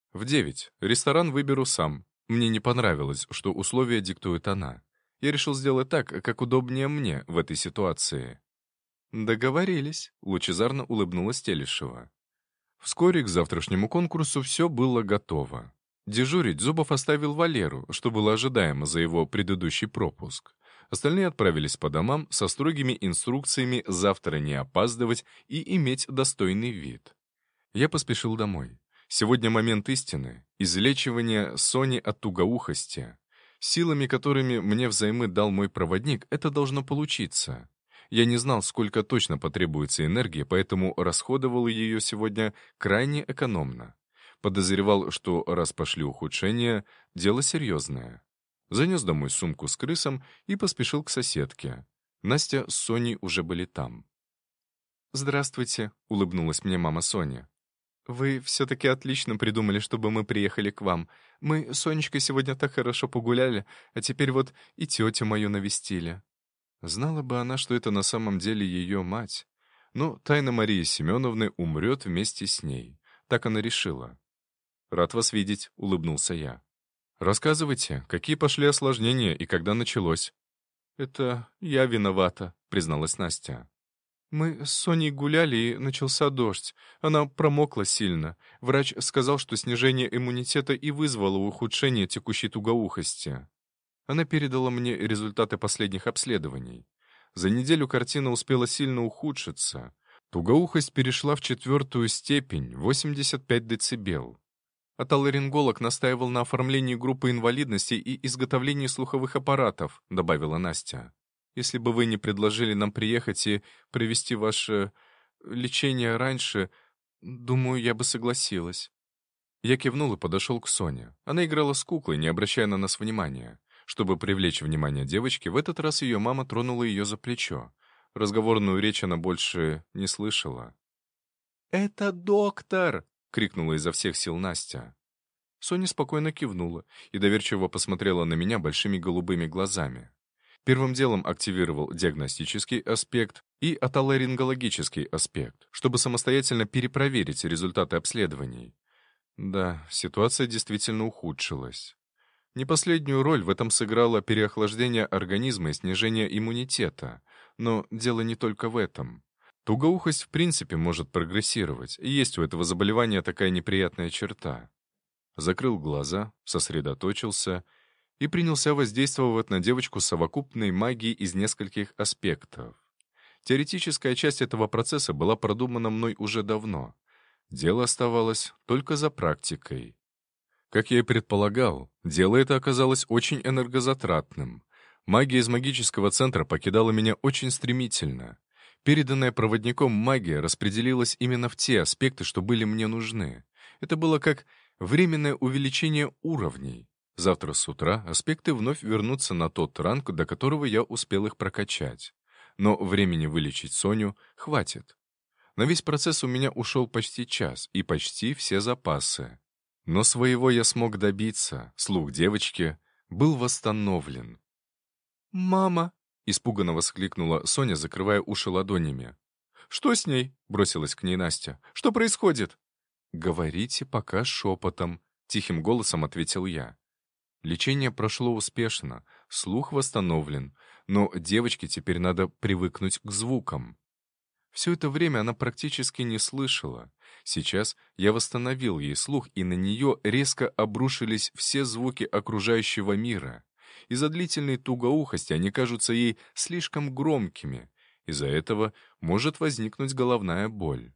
В девять. Ресторан выберу сам. Мне не понравилось, что условия диктует она. Я решил сделать так, как удобнее мне в этой ситуации. «Договорились», — лучезарно улыбнулась Телешева. Вскоре к завтрашнему конкурсу все было готово. Дежурить Зубов оставил Валеру, что было ожидаемо за его предыдущий пропуск. Остальные отправились по домам со строгими инструкциями завтра не опаздывать и иметь достойный вид. Я поспешил домой. Сегодня момент истины, излечивание Сони от тугоухости. Силами, которыми мне взаймы дал мой проводник, это должно получиться. Я не знал, сколько точно потребуется энергии, поэтому расходовал ее сегодня крайне экономно. Подозревал, что раз пошли ухудшения, дело серьезное. Занес домой сумку с крысом и поспешил к соседке. Настя с Соней уже были там. «Здравствуйте», — улыбнулась мне мама Соня. «Вы все-таки отлично придумали, чтобы мы приехали к вам. Мы с Сонечкой сегодня так хорошо погуляли, а теперь вот и тетю мою навестили». Знала бы она, что это на самом деле ее мать. Но тайна Марии Семеновны умрет вместе с ней. Так она решила. «Рад вас видеть», — улыбнулся я. «Рассказывайте, какие пошли осложнения и когда началось?» «Это я виновата», — призналась Настя. «Мы с Соней гуляли, и начался дождь. Она промокла сильно. Врач сказал, что снижение иммунитета и вызвало ухудшение текущей тугоухости. Она передала мне результаты последних обследований. За неделю картина успела сильно ухудшиться. Тугоухость перешла в четвертую степень, восемьдесят пять децибел. Отоларинголог настаивал на оформлении группы инвалидности и изготовлении слуховых аппаратов», — добавила Настя. «Если бы вы не предложили нам приехать и провести ваше лечение раньше, думаю, я бы согласилась». Я кивнул и подошел к Соне. Она играла с куклой, не обращая на нас внимания. Чтобы привлечь внимание девочки, в этот раз ее мама тронула ее за плечо. Разговорную речь она больше не слышала. «Это доктор!» — крикнула изо всех сил Настя. Соня спокойно кивнула и доверчиво посмотрела на меня большими голубыми глазами. Первым делом активировал диагностический аспект и отоларингологический аспект, чтобы самостоятельно перепроверить результаты обследований. Да, ситуация действительно ухудшилась. Не последнюю роль в этом сыграло переохлаждение организма и снижение иммунитета. Но дело не только в этом. Тугоухость в принципе может прогрессировать, и есть у этого заболевания такая неприятная черта. Закрыл глаза, сосредоточился и принялся воздействовать на девочку совокупной магией из нескольких аспектов. Теоретическая часть этого процесса была продумана мной уже давно. Дело оставалось только за практикой. Как я и предполагал, дело это оказалось очень энергозатратным. Магия из магического центра покидала меня очень стремительно. Переданная проводником магия распределилась именно в те аспекты, что были мне нужны. Это было как временное увеличение уровней. Завтра с утра аспекты вновь вернутся на тот ранг, до которого я успел их прокачать. Но времени вылечить Соню хватит. На весь процесс у меня ушел почти час и почти все запасы. Но своего я смог добиться, слух девочки был восстановлен. «Мама!» — испуганно воскликнула Соня, закрывая уши ладонями. «Что с ней?» — бросилась к ней Настя. «Что происходит?» «Говорите пока шепотом», — тихим голосом ответил я. Лечение прошло успешно, слух восстановлен, но девочке теперь надо привыкнуть к звукам. Все это время она практически не слышала. Сейчас я восстановил ей слух, и на нее резко обрушились все звуки окружающего мира. Из-за длительной тугоухости они кажутся ей слишком громкими. Из-за этого может возникнуть головная боль.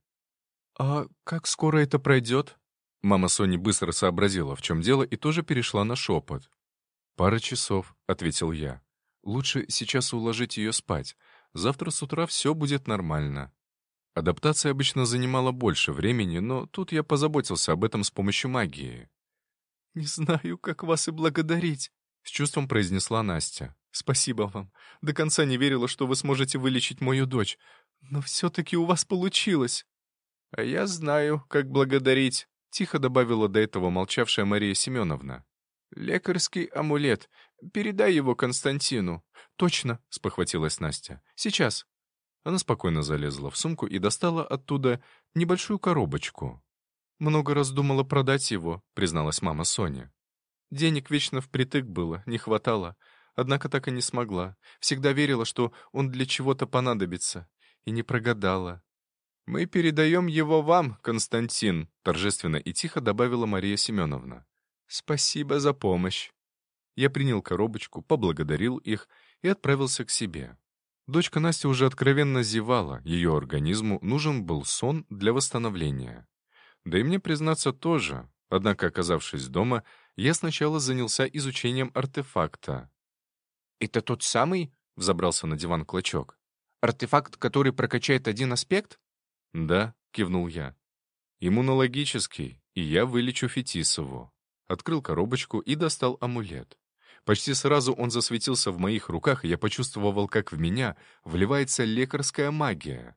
«А как скоро это пройдет?» Мама Сони быстро сообразила, в чем дело, и тоже перешла на шепот. «Пара часов», — ответил я. «Лучше сейчас уложить ее спать. Завтра с утра все будет нормально». Адаптация обычно занимала больше времени, но тут я позаботился об этом с помощью магии. «Не знаю, как вас и благодарить», — с чувством произнесла Настя. «Спасибо вам. До конца не верила, что вы сможете вылечить мою дочь. Но все-таки у вас получилось». «А я знаю, как благодарить», — тихо добавила до этого молчавшая Мария Семеновна. «Лекарский амулет. Передай его Константину». «Точно», — спохватилась Настя. «Сейчас». Она спокойно залезла в сумку и достала оттуда небольшую коробочку. «Много раз думала продать его», — призналась мама Соня. «Денег вечно впритык было, не хватало. Однако так и не смогла. Всегда верила, что он для чего-то понадобится. И не прогадала». «Мы передаем его вам, Константин», — торжественно и тихо добавила Мария Семеновна. «Спасибо за помощь». Я принял коробочку, поблагодарил их и отправился к себе. Дочка Настя уже откровенно зевала, ее организму нужен был сон для восстановления. Да и мне, признаться, тоже. Однако, оказавшись дома, я сначала занялся изучением артефакта. «Это тот самый?» — взобрался на диван Клочок. «Артефакт, который прокачает один аспект?» «Да», — кивнул я. «Иммунологический, и я вылечу Фетисову». Открыл коробочку и достал амулет. Почти сразу он засветился в моих руках, и я почувствовал, как в меня вливается лекарская магия.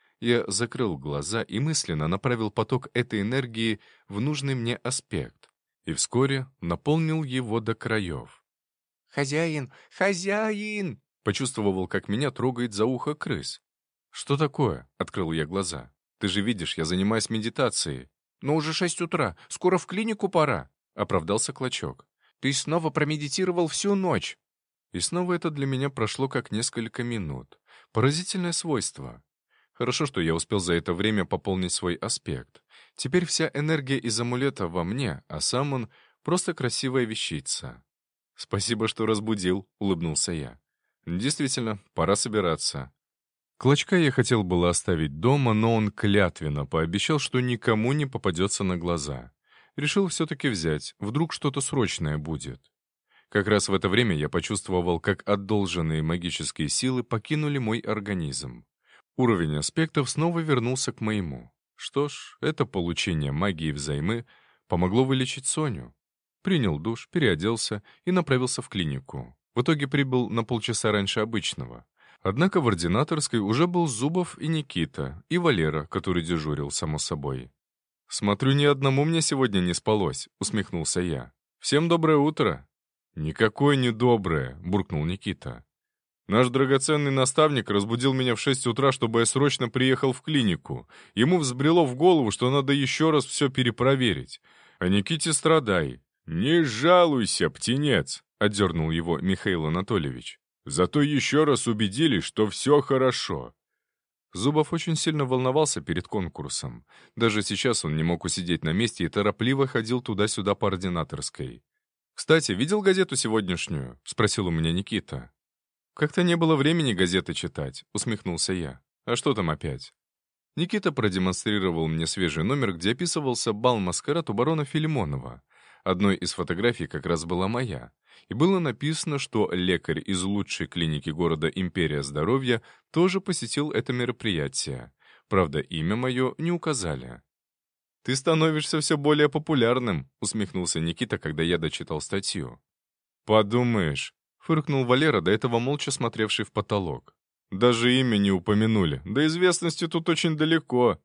Я закрыл глаза и мысленно направил поток этой энергии в нужный мне аспект, и вскоре наполнил его до краев. «Хозяин! Хозяин!» Почувствовал, как меня трогает за ухо крыс. «Что такое?» — открыл я глаза. «Ты же видишь, я занимаюсь медитацией». «Но уже шесть утра, скоро в клинику пора», — оправдался Клочок. «Ты снова промедитировал всю ночь». И снова это для меня прошло как несколько минут. Поразительное свойство. Хорошо, что я успел за это время пополнить свой аспект. Теперь вся энергия из амулета во мне, а сам он — просто красивая вещица. «Спасибо, что разбудил», — улыбнулся я. «Действительно, пора собираться». Клочка я хотел было оставить дома, но он клятвенно пообещал, что никому не попадется на глаза. Решил все-таки взять, вдруг что-то срочное будет. Как раз в это время я почувствовал, как одолженные магические силы покинули мой организм. Уровень аспектов снова вернулся к моему. Что ж, это получение магии взаймы помогло вылечить Соню. Принял душ, переоделся и направился в клинику. В итоге прибыл на полчаса раньше обычного. Однако в ординаторской уже был Зубов и Никита, и Валера, который дежурил, само собой. «Смотрю, ни одному мне сегодня не спалось», — усмехнулся я. «Всем доброе утро». «Никакое не доброе», — буркнул Никита. «Наш драгоценный наставник разбудил меня в шесть утра, чтобы я срочно приехал в клинику. Ему взбрело в голову, что надо еще раз все перепроверить. А Никите страдай». «Не жалуйся, птенец», — отдернул его Михаил Анатольевич. «Зато еще раз убедились, что все хорошо». Зубов очень сильно волновался перед конкурсом. Даже сейчас он не мог усидеть на месте и торопливо ходил туда-сюда по ординаторской. «Кстати, видел газету сегодняшнюю?» — спросил у меня Никита. «Как-то не было времени газеты читать», — усмехнулся я. «А что там опять?» Никита продемонстрировал мне свежий номер, где описывался бал-маскарад у барона Филимонова. Одной из фотографий как раз была моя. И было написано, что лекарь из лучшей клиники города «Империя здоровья» тоже посетил это мероприятие. Правда, имя мое не указали. «Ты становишься все более популярным», — усмехнулся Никита, когда я дочитал статью. «Подумаешь», — фыркнул Валера, до этого молча смотревший в потолок. «Даже имя не упомянули. До известности тут очень далеко».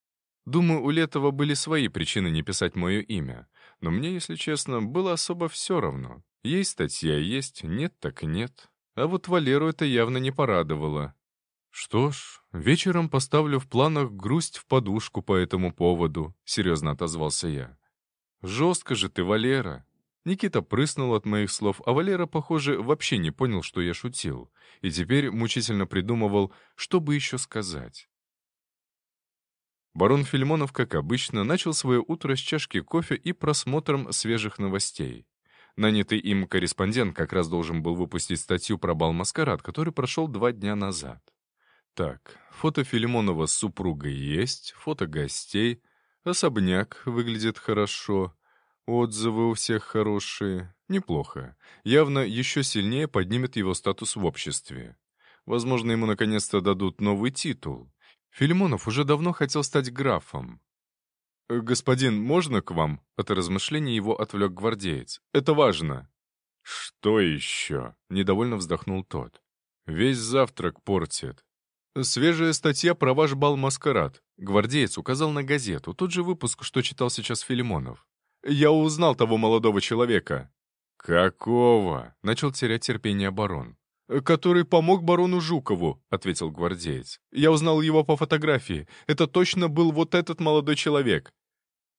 Думаю, у Летова были свои причины не писать мое имя. Но мне, если честно, было особо все равно. Есть статья, есть, нет так нет. А вот Валеру это явно не порадовало. «Что ж, вечером поставлю в планах грусть в подушку по этому поводу», — серьезно отозвался я. «Жестко же ты, Валера». Никита прыснул от моих слов, а Валера, похоже, вообще не понял, что я шутил. И теперь мучительно придумывал, что бы еще сказать. Барон Филимонов, как обычно, начал свое утро с чашки кофе и просмотром свежих новостей. Нанятый им корреспондент как раз должен был выпустить статью про бал-маскарад, который прошел два дня назад. Так, фото Филимонова с супругой есть, фото гостей, особняк выглядит хорошо, отзывы у всех хорошие, неплохо. Явно еще сильнее поднимет его статус в обществе. Возможно, ему наконец-то дадут новый титул. Филимонов уже давно хотел стать графом. «Господин, можно к вам?» От размышлений его отвлек гвардеец. «Это важно». «Что еще?» — недовольно вздохнул тот. «Весь завтрак портит». «Свежая статья про ваш бал-маскарад». Гвардеец указал на газету, тот же выпуск, что читал сейчас Филимонов. «Я узнал того молодого человека». «Какого?» — начал терять терпение барон. «Который помог барону Жукову», — ответил гвардеец. «Я узнал его по фотографии. Это точно был вот этот молодой человек».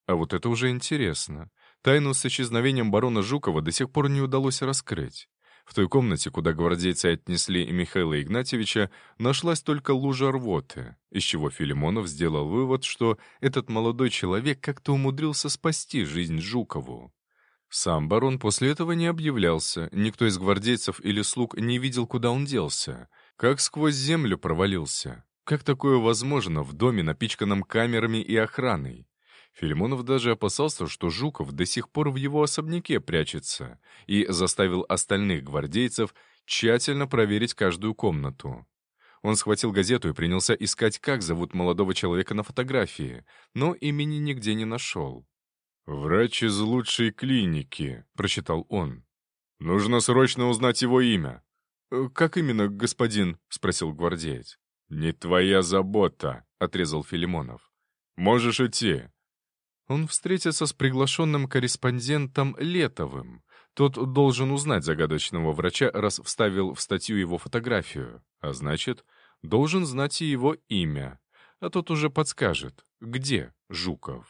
А вот это уже интересно. Тайну с исчезновением барона Жукова до сих пор не удалось раскрыть. В той комнате, куда гвардейцы отнесли Михаила Игнатьевича, нашлась только лужа рвоты, из чего Филимонов сделал вывод, что этот молодой человек как-то умудрился спасти жизнь Жукову. Сам барон после этого не объявлялся, никто из гвардейцев или слуг не видел, куда он делся. Как сквозь землю провалился. Как такое возможно в доме, напичканном камерами и охраной? Филимонов даже опасался, что Жуков до сих пор в его особняке прячется, и заставил остальных гвардейцев тщательно проверить каждую комнату. Он схватил газету и принялся искать, как зовут молодого человека на фотографии, но имени нигде не нашел. «Врач из лучшей клиники», — прочитал он. «Нужно срочно узнать его имя». «Как именно, господин?» — спросил гвардеец. «Не твоя забота», — отрезал Филимонов. «Можешь идти». Он встретится с приглашенным корреспондентом Летовым. Тот должен узнать загадочного врача, раз вставил в статью его фотографию. А значит, должен знать и его имя. А тот уже подскажет, где Жуков.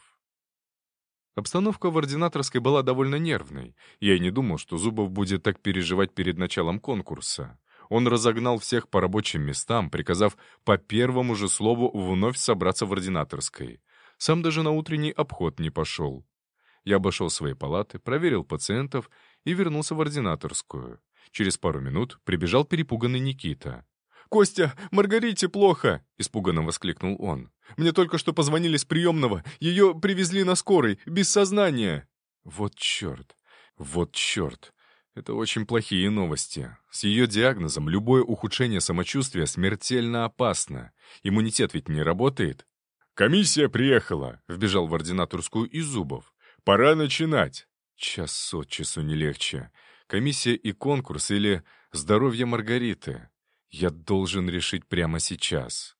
Обстановка в ординаторской была довольно нервной. Я и не думал, что Зубов будет так переживать перед началом конкурса. Он разогнал всех по рабочим местам, приказав по первому же слову вновь собраться в ординаторской. Сам даже на утренний обход не пошел. Я обошел свои палаты, проверил пациентов и вернулся в ординаторскую. Через пару минут прибежал перепуганный Никита. «Костя, Маргарите плохо!» — испуганно воскликнул он. «Мне только что позвонили с приемного. Ее привезли на скорой, без сознания!» Вот черт! Вот черт! Это очень плохие новости. С ее диагнозом любое ухудшение самочувствия смертельно опасно. Иммунитет ведь не работает. «Комиссия приехала», — вбежал в ординаторскую и Зубов. «Пора начинать». Час от часу не легче. Комиссия и конкурс или здоровье Маргариты. Я должен решить прямо сейчас.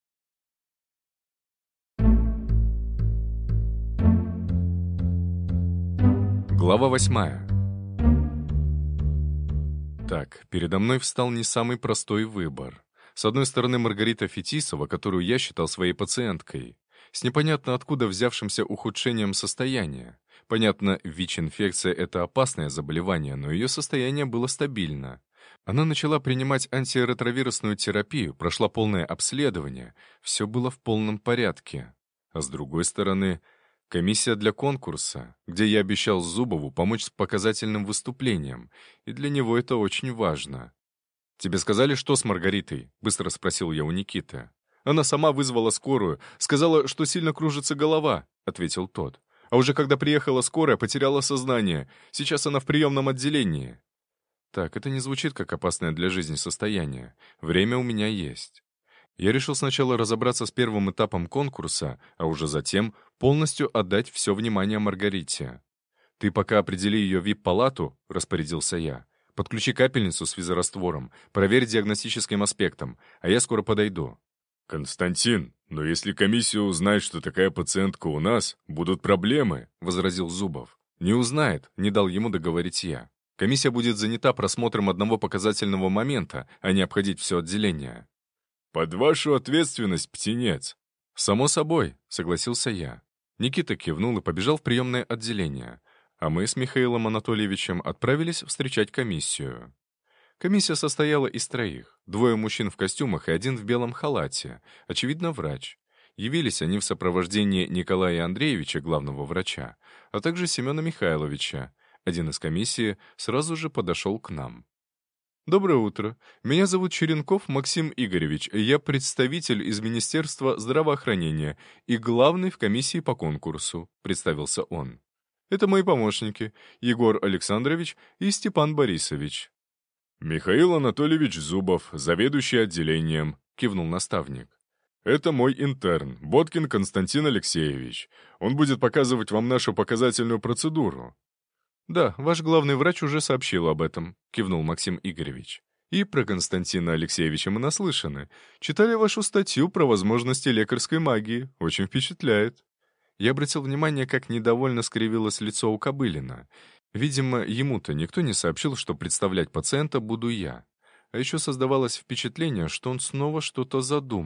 Глава восьмая. Так, передо мной встал не самый простой выбор. С одной стороны, Маргарита Фетисова, которую я считал своей пациенткой, с непонятно откуда взявшимся ухудшением состояния. Понятно, ВИЧ-инфекция — это опасное заболевание, но ее состояние было стабильно. Она начала принимать антиретровирусную терапию, прошла полное обследование, все было в полном порядке. А с другой стороны, комиссия для конкурса, где я обещал Зубову помочь с показательным выступлением, и для него это очень важно. «Тебе сказали, что с Маргаритой?» — быстро спросил я у Никиты. «Она сама вызвала скорую, сказала, что сильно кружится голова», — ответил тот. «А уже когда приехала скорая, потеряла сознание. Сейчас она в приемном отделении». Так, это не звучит как опасное для жизни состояние. Время у меня есть. Я решил сначала разобраться с первым этапом конкурса, а уже затем полностью отдать все внимание Маргарите. «Ты пока определи ее в вип-палату», — распорядился я. «Подключи капельницу с физраствором, проверь диагностическим аспектом, а я скоро подойду». «Константин, но если комиссия узнает, что такая пациентка у нас, будут проблемы», — возразил Зубов. «Не узнает», — не дал ему договорить я. «Комиссия будет занята просмотром одного показательного момента, а не обходить все отделение». «Под вашу ответственность, птенец». «Само собой», — согласился я. Никита кивнул и побежал в приемное отделение, а мы с Михаилом Анатольевичем отправились встречать комиссию. Комиссия состояла из троих. Двое мужчин в костюмах и один в белом халате. Очевидно, врач. Явились они в сопровождении Николая Андреевича, главного врача, а также Семена Михайловича. Один из комиссии сразу же подошел к нам. «Доброе утро. Меня зовут Черенков Максим Игоревич. Я представитель из Министерства здравоохранения и главный в комиссии по конкурсу», — представился он. «Это мои помощники, Егор Александрович и Степан Борисович». «Михаил Анатольевич Зубов, заведующий отделением», — кивнул наставник. «Это мой интерн, Боткин Константин Алексеевич. Он будет показывать вам нашу показательную процедуру». «Да, ваш главный врач уже сообщил об этом», — кивнул Максим Игоревич. «И про Константина Алексеевича мы наслышаны. Читали вашу статью про возможности лекарской магии. Очень впечатляет». Я обратил внимание, как недовольно скривилось лицо у Кобылина. Видимо, ему-то никто не сообщил, что представлять пациента буду я. А еще создавалось впечатление, что он снова что-то задумал.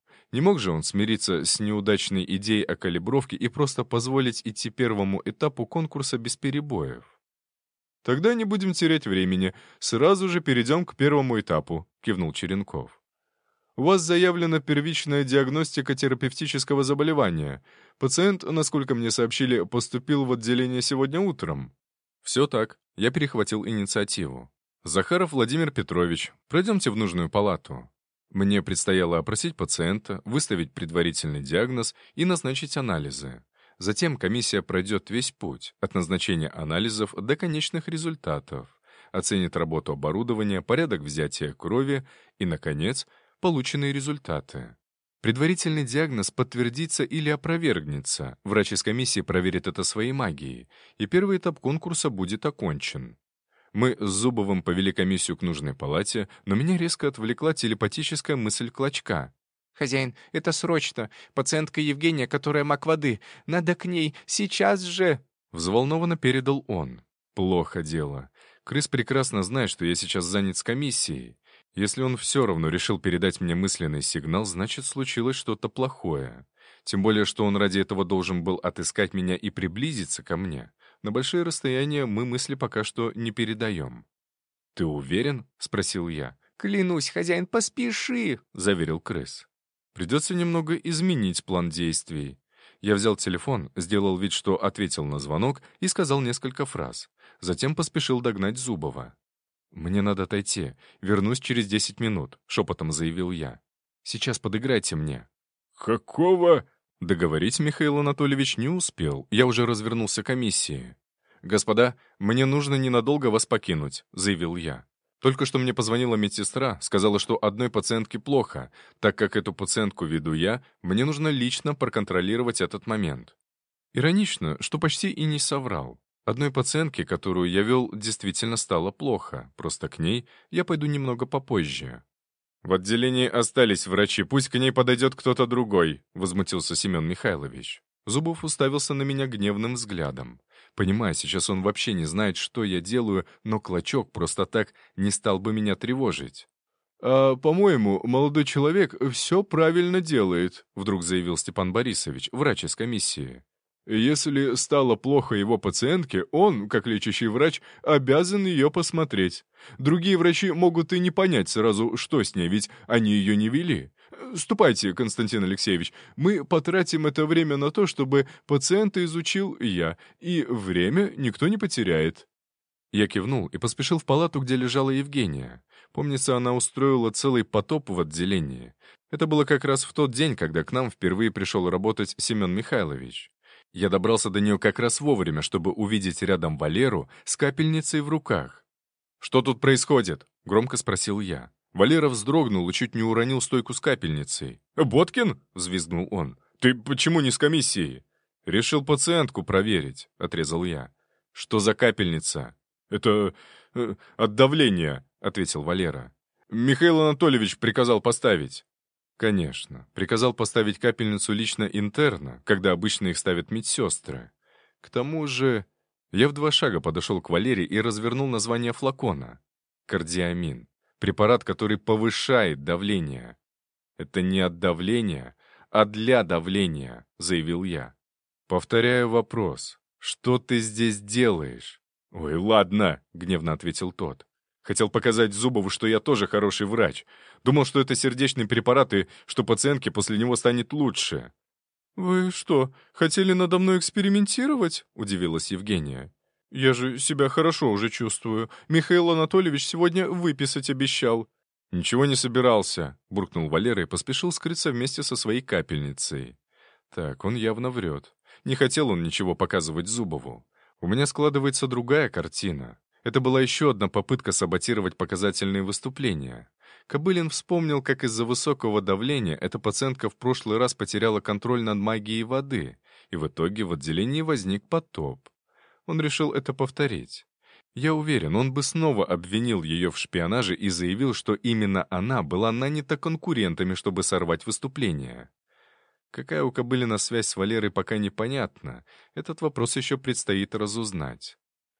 Не мог же он смириться с неудачной идеей о калибровке и просто позволить идти первому этапу конкурса без перебоев? «Тогда не будем терять времени. Сразу же перейдем к первому этапу», — кивнул Черенков. «У вас заявлена первичная диагностика терапевтического заболевания. Пациент, насколько мне сообщили, поступил в отделение сегодня утром». «Все так». Я перехватил инициативу. «Захаров Владимир Петрович, пройдемте в нужную палату». Мне предстояло опросить пациента, выставить предварительный диагноз и назначить анализы. Затем комиссия пройдет весь путь, от назначения анализов до конечных результатов, оценит работу оборудования, порядок взятия крови и, наконец, полученные результаты. Предварительный диагноз подтвердится или опровергнется, врач из комиссии проверит это своей магией, и первый этап конкурса будет окончен. Мы с Зубовым повели комиссию к нужной палате, но меня резко отвлекла телепатическая мысль Клочка. «Хозяин, это срочно. Пациентка Евгения, которая маг воды. Надо к ней. Сейчас же!» Взволнованно передал он. Плохо дело. Крыс прекрасно знает, что я сейчас занят с комиссией. Если он все равно решил передать мне мысленный сигнал, значит, случилось что-то плохое. Тем более, что он ради этого должен был отыскать меня и приблизиться ко мне. На большие расстояния мы мысли пока что не передаем. «Ты уверен?» — спросил я. «Клянусь, хозяин, поспеши!» — заверил крыс. Придется немного изменить план действий. Я взял телефон, сделал вид, что ответил на звонок и сказал несколько фраз. Затем поспешил догнать Зубова. «Мне надо отойти. Вернусь через десять минут», — шепотом заявил я. «Сейчас подыграйте мне». «Какого?» Договорить Михаил Анатольевич не успел. Я уже развернулся к комиссии. «Господа, мне нужно ненадолго вас покинуть», — заявил я. Только что мне позвонила медсестра, сказала, что одной пациентке плохо. Так как эту пациентку веду я, мне нужно лично проконтролировать этот момент. Иронично, что почти и не соврал. Одной пациентке, которую я вел, действительно стало плохо. Просто к ней я пойду немного попозже. «В отделении остались врачи, пусть к ней подойдет кто-то другой», — возмутился Семен Михайлович. Зубов уставился на меня гневным взглядом. Понимаю, сейчас он вообще не знает, что я делаю, но Клочок просто так не стал бы меня тревожить. «А, по-моему, молодой человек все правильно делает», — вдруг заявил Степан Борисович, врач из комиссии. «Если стало плохо его пациентке, он, как лечащий врач, обязан ее посмотреть. Другие врачи могут и не понять сразу, что с ней, ведь они ее не вели. Ступайте, Константин Алексеевич, мы потратим это время на то, чтобы пациента изучил я, и время никто не потеряет». Я кивнул и поспешил в палату, где лежала Евгения. Помнится, она устроила целый потоп в отделении. Это было как раз в тот день, когда к нам впервые пришел работать Семен Михайлович. Я добрался до нее как раз вовремя, чтобы увидеть рядом Валеру с капельницей в руках. «Что тут происходит?» — громко спросил я. Валера вздрогнул и чуть не уронил стойку с капельницей. «Боткин?» — взвизгнул он. «Ты почему не с комиссией?» «Решил пациентку проверить», — отрезал я. «Что за капельница?» «Это... Э, от давления», — ответил Валера. «Михаил Анатольевич приказал поставить». «Конечно. Приказал поставить капельницу лично интерна, когда обычно их ставят медсестры. К тому же...» Я в два шага подошел к Валере и развернул название флакона. «Кардиамин. Препарат, который повышает давление». «Это не от давления, а для давления», — заявил я. «Повторяю вопрос. Что ты здесь делаешь?» «Ой, ладно», — гневно ответил тот. «Хотел показать Зубову, что я тоже хороший врач. Думал, что это сердечный препарат и что пациентке после него станет лучше». «Вы что, хотели надо мной экспериментировать?» — удивилась Евгения. «Я же себя хорошо уже чувствую. Михаил Анатольевич сегодня выписать обещал». «Ничего не собирался», — буркнул Валера и поспешил скрыться вместе со своей капельницей. Так, он явно врет. Не хотел он ничего показывать Зубову. У меня складывается другая картина. Это была еще одна попытка саботировать показательные выступления. Кобылин вспомнил, как из-за высокого давления эта пациентка в прошлый раз потеряла контроль над магией воды, и в итоге в отделении возник потоп. Он решил это повторить. Я уверен, он бы снова обвинил ее в шпионаже и заявил, что именно она была нанята конкурентами, чтобы сорвать выступление. Какая у Кобылина связь с Валерой, пока непонятно. Этот вопрос еще предстоит разузнать.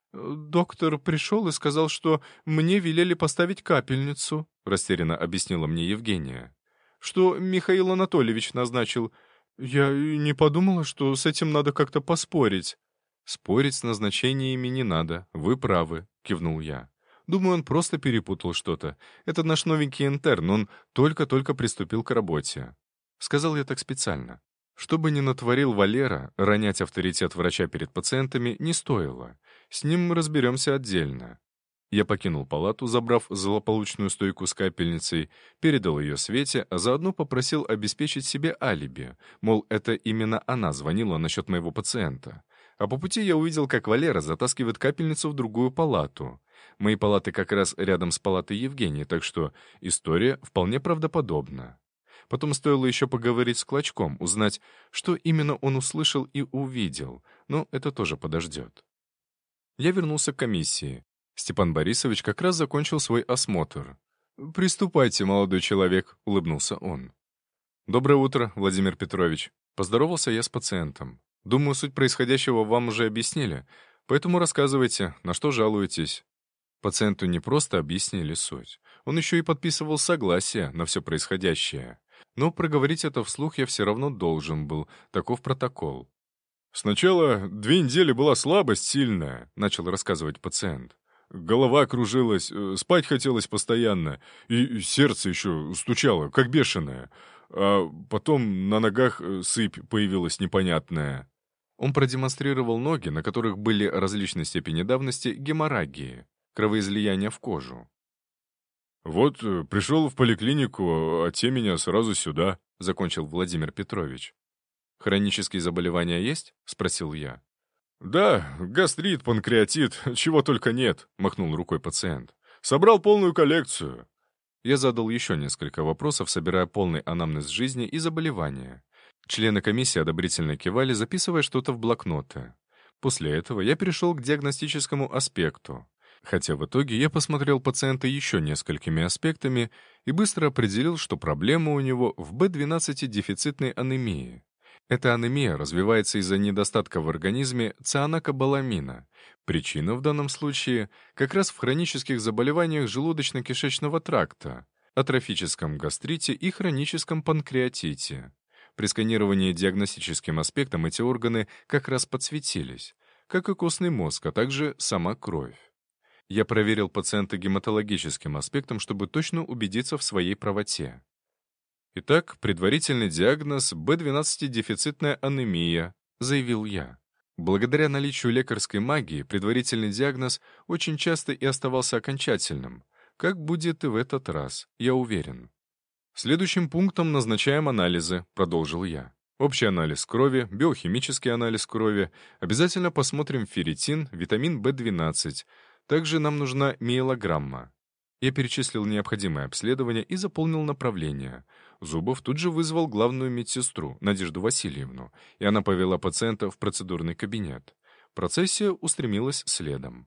«Доктор пришел и сказал, что мне велели поставить капельницу», — растерянно объяснила мне Евгения. что Михаил Анатольевич назначил. Я и не подумала, что с этим надо как-то поспорить». «Спорить с назначениями не надо, вы правы», — кивнул я. «Думаю, он просто перепутал что-то. Это наш новенький интерн, он только-только приступил к работе». Сказал я так специально. Что бы ни натворил Валера, ронять авторитет врача перед пациентами не стоило. С ним мы разберемся отдельно. Я покинул палату, забрав злополучную стойку с капельницей, передал ее Свете, а заодно попросил обеспечить себе алиби, мол, это именно она звонила насчет моего пациента. А по пути я увидел, как Валера затаскивает капельницу в другую палату. Мои палаты как раз рядом с палатой Евгении, так что история вполне правдоподобна. Потом стоило еще поговорить с Клочком, узнать, что именно он услышал и увидел, но это тоже подождет. Я вернулся к комиссии. Степан Борисович как раз закончил свой осмотр. «Приступайте, молодой человек», — улыбнулся он. «Доброе утро, Владимир Петрович». Поздоровался я с пациентом. «Думаю, суть происходящего вам уже объяснили, поэтому рассказывайте, на что жалуетесь». Пациенту не просто объяснили суть. Он еще и подписывал согласие на все происходящее. Но проговорить это вслух я все равно должен был, таков протокол. «Сначала две недели была слабость сильная», — начал рассказывать пациент. «Голова кружилась, спать хотелось постоянно, и сердце еще стучало, как бешеное. А потом на ногах сыпь появилась непонятная». Он продемонстрировал ноги, на которых были различной степени давности геморрагии, кровоизлияние в кожу. «Вот пришел в поликлинику, а те меня сразу сюда», — закончил Владимир Петрович. «Хронические заболевания есть?» — спросил я. «Да, гастрит, панкреатит, чего только нет», — махнул рукой пациент. «Собрал полную коллекцию». Я задал еще несколько вопросов, собирая полный анамнез жизни и заболевания. Члены комиссии одобрительно кивали, записывая что-то в блокноты. После этого я перешел к диагностическому аспекту. Хотя в итоге я посмотрел пациента еще несколькими аспектами и быстро определил, что проблема у него в бэ двенадцать дефицитной анемии. Эта анемия развивается из-за недостатка в организме цианокобаламина. Причина в данном случае как раз в хронических заболеваниях желудочно-кишечного тракта, атрофическом гастрите и хроническом панкреатите. При сканировании диагностическим аспектом эти органы как раз подсветились, как и костный мозг, а также сама кровь. Я проверил пациента гематологическим аспектом, чтобы точно убедиться в своей правоте. «Итак, предварительный диагноз бэ двенадцать дефицитная анемия», — заявил я. Благодаря наличию лекарской магии предварительный диагноз очень часто и оставался окончательным. Как будет и в этот раз, я уверен. «Следующим пунктом назначаем анализы», — продолжил я. «Общий анализ крови, биохимический анализ крови. Обязательно посмотрим ферритин, витамин бэ двенадцать. Также нам нужна миелограмма». Я перечислил необходимые обследования и заполнил направление. Зубов тут же вызвал главную медсестру, Надежду Васильевну, и она повела пациента в процедурный кабинет. Процессия устремилась следом.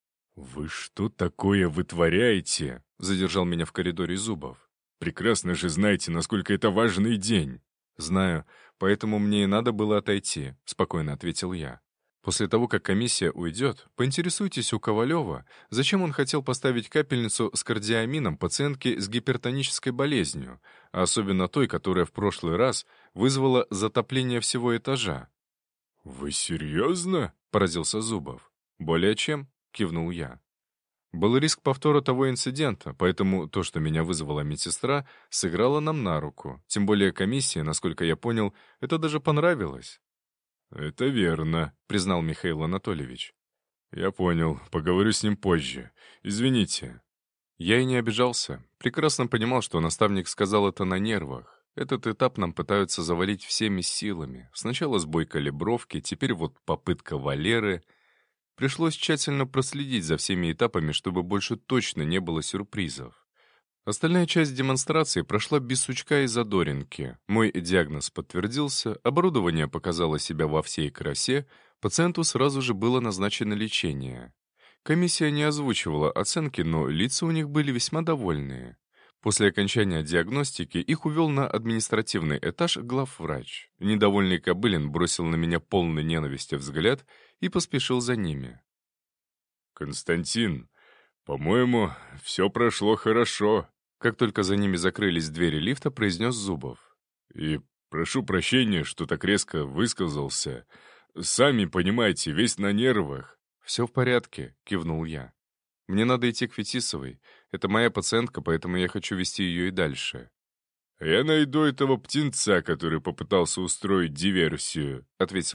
«Вы что такое вытворяете?» — задержал меня в коридоре Зубов. «Прекрасно же знаете, насколько это важный день». «Знаю, поэтому мне и надо было отойти», — спокойно ответил я. «После того, как комиссия уйдет, поинтересуйтесь у Ковалева, зачем он хотел поставить капельницу с кардиамином пациентке с гипертонической болезнью, а особенно той, которая в прошлый раз вызвала затопление всего этажа». «Вы серьезно?» — поразился Зубов. «Более чем», — кивнул я. Был риск повтора того инцидента, поэтому то, что меня вызвала медсестра, сыграло нам на руку. Тем более комиссии, насколько я понял, это даже понравилось. «Это верно», — признал Михаил Анатольевич. «Я понял, поговорю с ним позже. Извините». Я и не обижался. Прекрасно понимал, что наставник сказал это на нервах. Этот этап нам пытаются завалить всеми силами. Сначала сбой калибровки, теперь вот попытка Валеры. Пришлось тщательно проследить за всеми этапами, чтобы больше точно не было сюрпризов. Остальная часть демонстрации прошла без сучка и задоринки. Мой диагноз подтвердился, оборудование показало себя во всей красе, пациенту сразу же было назначено лечение. Комиссия не озвучивала оценки, но лица у них были весьма довольные. После окончания диагностики их увел на административный этаж главврач. Недовольный Кобылин бросил на меня полный ненависти взгляд и поспешил за ними. «Константин, по-моему, все прошло хорошо», Как только за ними закрылись двери лифта, произнес Зубов. «И прошу прощения, что так резко высказался. Сами понимаете, весь на нервах». «Все в порядке», — кивнул я. «Мне надо идти к Фетисовой. Это моя пациентка, поэтому я хочу вести ее и дальше». «Я найду этого птенца, который попытался устроить диверсию», — ответил